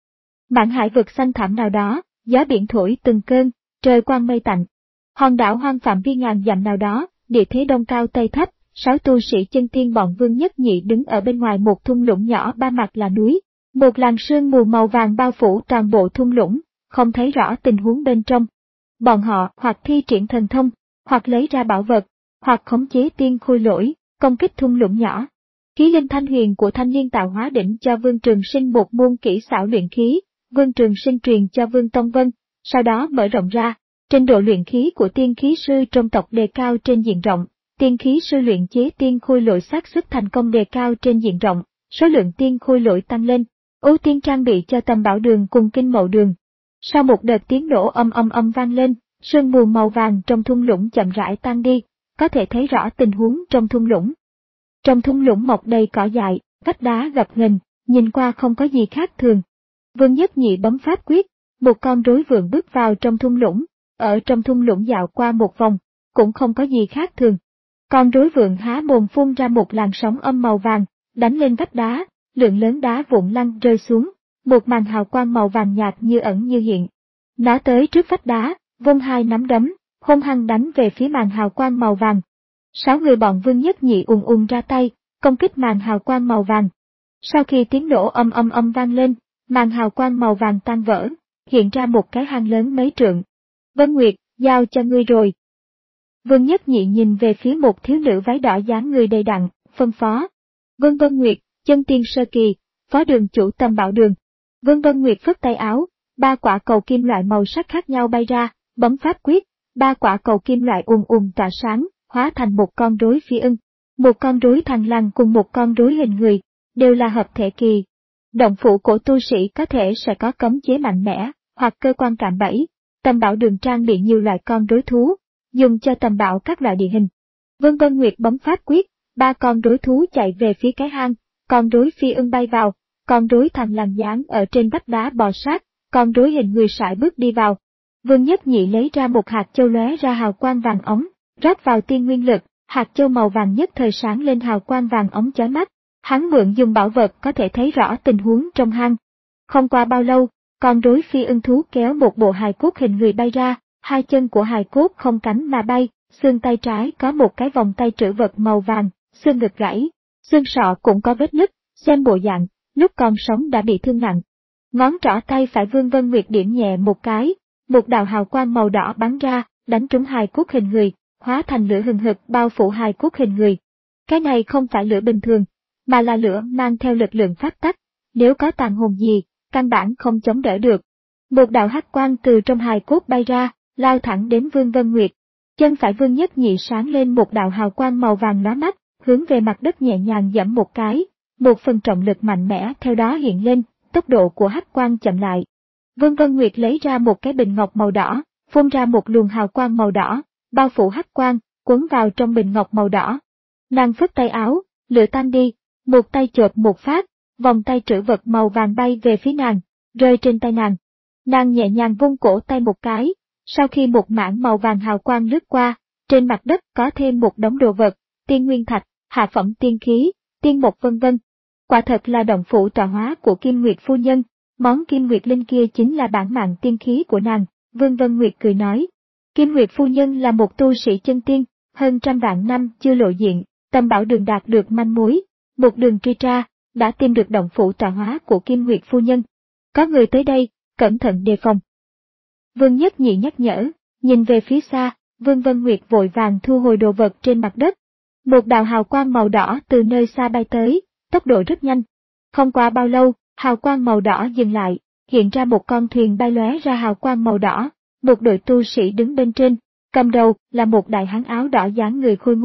Mạn hải vực xanh thẳm nào đó, gió biển thổi từng cơn, trời quang mây tạnh. Hòn đảo hoang phạm vi ngàn dặm nào đó, địa thế đông cao tây thấp, sáu tu sĩ chân tiên bọn Vương Nhất Nhị đứng ở bên ngoài một thung lũng nhỏ ba mặt là núi. Một làn sương mù màu vàng bao phủ toàn bộ thung lũng, không thấy rõ tình huống bên trong. Bọn họ hoặc thi triển thần thông, hoặc lấy ra bảo vật, hoặc khống chế tiên khôi lỗi, công kích thung lũng nhỏ. Khí linh thanh huyền của thanh niên tạo hóa đỉnh cho Vương Trường Sinh một môn kỹ xảo luyện khí, Vương Trường Sinh truyền cho Vương Tông Vân, sau đó mở rộng ra, trình độ luyện khí của tiên khí sư trong tộc đề cao trên diện rộng, tiên khí sư luyện chế tiên khôi lỗi xác suất thành công đề cao trên diện rộng, số lượng tiên khôi lỗi tăng lên, ưu tiên trang bị cho tầm bảo đường cùng kinh mậu đường. Sau một đợt tiếng nổ âm âm âm vang lên, sương mù màu vàng trong thung lũng chậm rãi tan đi, có thể thấy rõ tình huống trong thung lũng. Trong thung lũng mọc đầy cỏ dại, vách đá gập ghềnh, nhìn qua không có gì khác thường. Vương Nhất Nhị bấm pháp quyết, một con rối vượn bước vào trong thung lũng, ở trong thung lũng dạo qua một vòng, cũng không có gì khác thường. Con rối vượn há mồm phun ra một làn sóng âm màu vàng, đánh lên vách đá, lượng lớn đá vụn lăn rơi xuống, một màn hào quang màu vàng nhạt như ẩn như hiện. Nó tới trước vách đá, vung hai nắm đấm, hung hăng đánh về phía màn hào quang màu vàng. Sáu người bọn Vương Nhất Nhị ùn ùn ra tay, công kích màn hào quang màu vàng. Sau khi tiếng nổ âm âm âm vang lên, màn hào quang màu vàng tan vỡ, hiện ra một cái hang lớn mấy trượng. Vân Nguyệt, giao cho ngươi rồi. Vương Nhất Nhị nhìn về phía một thiếu nữ váy đỏ dáng người đầy đặn, phân phó. Vương Vân Nguyệt, chân tiên sơ kỳ, phó đường chủ Tầm Bảo Đường. Vương Vân Nguyệt phất tay áo, ba quả cầu kim loại màu sắc khác nhau bay ra, bấm pháp quyết, ba quả cầu kim loại ùn ùn tỏa sáng, hóa thành một con rối phi ưng, một con rối thằn lằn cùng một con rối hình người, đều là hợp thể kỳ. Động phủ của tu sĩ có thể sẽ có cấm chế mạnh mẽ, hoặc cơ quan cạm bẫy. Tầm Bảo Đường trang bị nhiều loại con rối thú, dùng cho tầm bảo các loại địa hình. Vương Vân Nguyệt bấm pháp quyết, ba con rối thú chạy về phía cái hang, con rối phi ưng bay vào, con rối thằn lằn dán ở trên vách đá bò sát, con rối hình người sải bước đi vào. Vương Nhất Nhị lấy ra một hạt châu lóe ra hào quang vàng óng, rót vào tiên nguyên lực, hạt châu màu vàng nhất thời sáng lên hào quang vàng óng chói mắt. Hắn mượn dùng bảo vật có thể thấy rõ tình huống trong hang. Không qua bao lâu, con rối phi ưng thú kéo một bộ hài cốt hình người bay ra, hai chân của hài cốt không cánh mà bay, xương tay trái có một cái vòng tay trữ vật màu vàng, xương ngực gãy, xương sọ cũng có vết nứt, xem bộ dạng, lúc còn sống đã bị thương nặng. Ngón trỏ tay phải Vương Vân Nguyệt điểm nhẹ một cái, một đạo hào quang màu đỏ bắn ra, đánh trúng hài cốt hình người, hóa thành lửa hừng hực bao phủ hài cốt hình người. Cái này không phải lửa bình thường, mà là lửa mang theo lực lượng pháp tắc, nếu có tàn hồn gì, căn bản không chống đỡ được. Một đạo hắc quang từ trong hài cốt bay ra, lao thẳng đến Vương Vân Nguyệt. Chân phải Vương Nhất Nhị sáng lên một đạo hào quang màu vàng lóa mắt, hướng về mặt đất nhẹ nhàng giẫm một cái, một phần trọng lực mạnh mẽ theo đó hiện lên, tốc độ của hắc quang chậm lại. Vương Vân Nguyệt lấy ra một cái bình ngọc màu đỏ, phun ra một luồng hào quang màu đỏ, bao phủ hắc quang, cuốn vào trong bình ngọc màu đỏ. Nàng phất tay áo, lửa tan đi, một tay chộp một phát, vòng tay trữ vật màu vàng bay về phía nàng, rơi trên tay nàng. Nàng nhẹ nhàng vung cổ tay một cái, sau khi một mảng màu vàng hào quang lướt qua, trên mặt đất có thêm một đống đồ vật, tiên nguyên thạch, hạ phẩm tiên khí, tiên mộc vân vân. Quả thật là động phủ tọa hóa của Kim Nguyệt phu nhân, món Kim Nguyệt linh kia chính là bản mạng tiên khí của nàng, Vương Vân Nguyệt cười nói. Kim Nguyệt phu nhân là một tu sĩ chân tiên, hơn trăm vạn năm chưa lộ diện, Tầm Bảo Đường đạt được manh mối, một đường truy tra, đã tìm được động phủ tọa hóa của Kim Nguyệt phu nhân. Có người tới đây, cẩn thận đề phòng. Vương Nhất Nhị nhắc nhở, nhìn về phía xa, Vương Vân Nguyệt vội vàng thu hồi đồ vật trên mặt đất. Một đạo hào quang màu đỏ từ nơi xa bay tới, tốc độ rất nhanh. Không qua bao lâu, hào quang màu đỏ dừng lại, hiện ra một con thuyền bay lóe ra hào quang màu đỏ, một đội tu sĩ đứng bên trên, cầm đầu là một đại hán áo đỏ dáng người khôi ngô,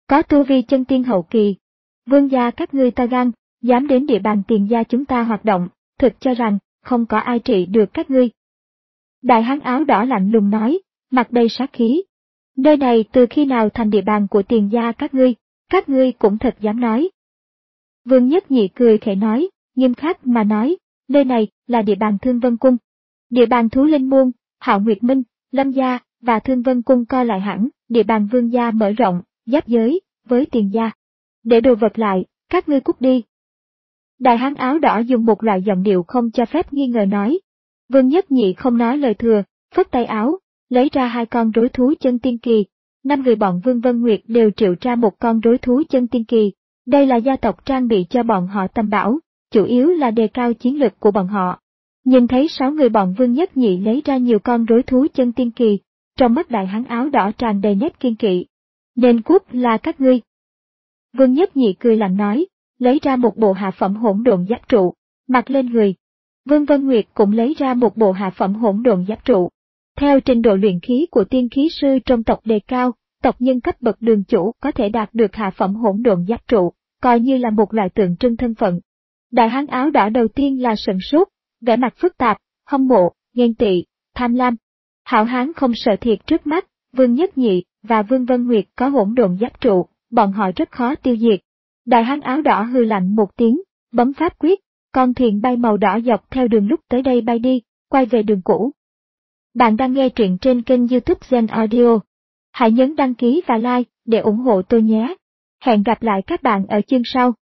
có tu vi chân tiên hậu kỳ. Vương gia các ngươi to gan, dám đến địa bàn Tiền gia chúng ta hoạt động, thực cho rằng không có ai trị được các ngươi. Đại hán áo đỏ lạnh lùng nói, mặt đầy sát khí. Nơi này từ khi nào thành địa bàn của Tiền gia các ngươi, các ngươi cũng thật dám nói. Vương Nhất Nhị cười khẽ nói, nghiêm khắc mà nói, nơi này là địa bàn Thương Vân Cung. Địa bàn Thú Linh Môn, Hạo Nguyệt Minh, Lâm gia và Thương Vân Cung co lại hẳn, địa bàn Vương gia mở rộng, giáp giới với Tiền gia. Để đồ vật lại, các ngươi cút đi. Đại hán áo đỏ dùng một loại giọng điệu không cho phép nghi ngờ nói. Vương Nhất Nhị không nói lời thừa, phất tay áo, lấy ra hai con rối thú chân tiên kỳ. Năm người bọn Vương Vân Nguyệt đều triệu ra một con rối thú chân tiên kỳ. Đây là gia tộc trang bị cho bọn họ tầm bảo, chủ yếu là đề cao chiến lực của bọn họ. Nhìn thấy sáu người bọn Vương Nhất Nhị lấy ra nhiều con rối thú chân tiên kỳ, trong mắt đại hán áo đỏ tràn đầy nét kiên kỵ. Nên cút là các ngươi. Vương Nhất Nhị cười lạnh nói, lấy ra một bộ hạ phẩm hỗn độn giáp trụ, mặc lên người. Vương Vân Nguyệt cũng lấy ra một bộ hạ phẩm hỗn độn giáp trụ. Theo trình độ luyện khí của tiên khí sư trong tộc đề cao, tộc nhân cấp bậc đường chủ có thể đạt được hạ phẩm hỗn độn giáp trụ, coi như là một loại tượng trưng thân phận. Đại hán áo đỏ đầu tiên là sửng sốt, vẻ mặt phức tạp, hâm mộ, ghen tị, tham lam. Hảo hán không sợ thiệt trước mắt, Vương Nhất Nhị và Vương Vân Nguyệt có hỗn độn giáp trụ, bọn họ rất khó tiêu diệt. Đại hán áo đỏ hừ lạnh một tiếng, bấm pháp quyết, con thuyền bay màu đỏ dọc theo đường lúc tới đây bay đi, quay về đường cũ. Bạn đang nghe truyện trên kênh YouTube Zen Audio. Hãy nhấn đăng ký và like để ủng hộ tôi nhé. Hẹn gặp lại các bạn ở chương sau.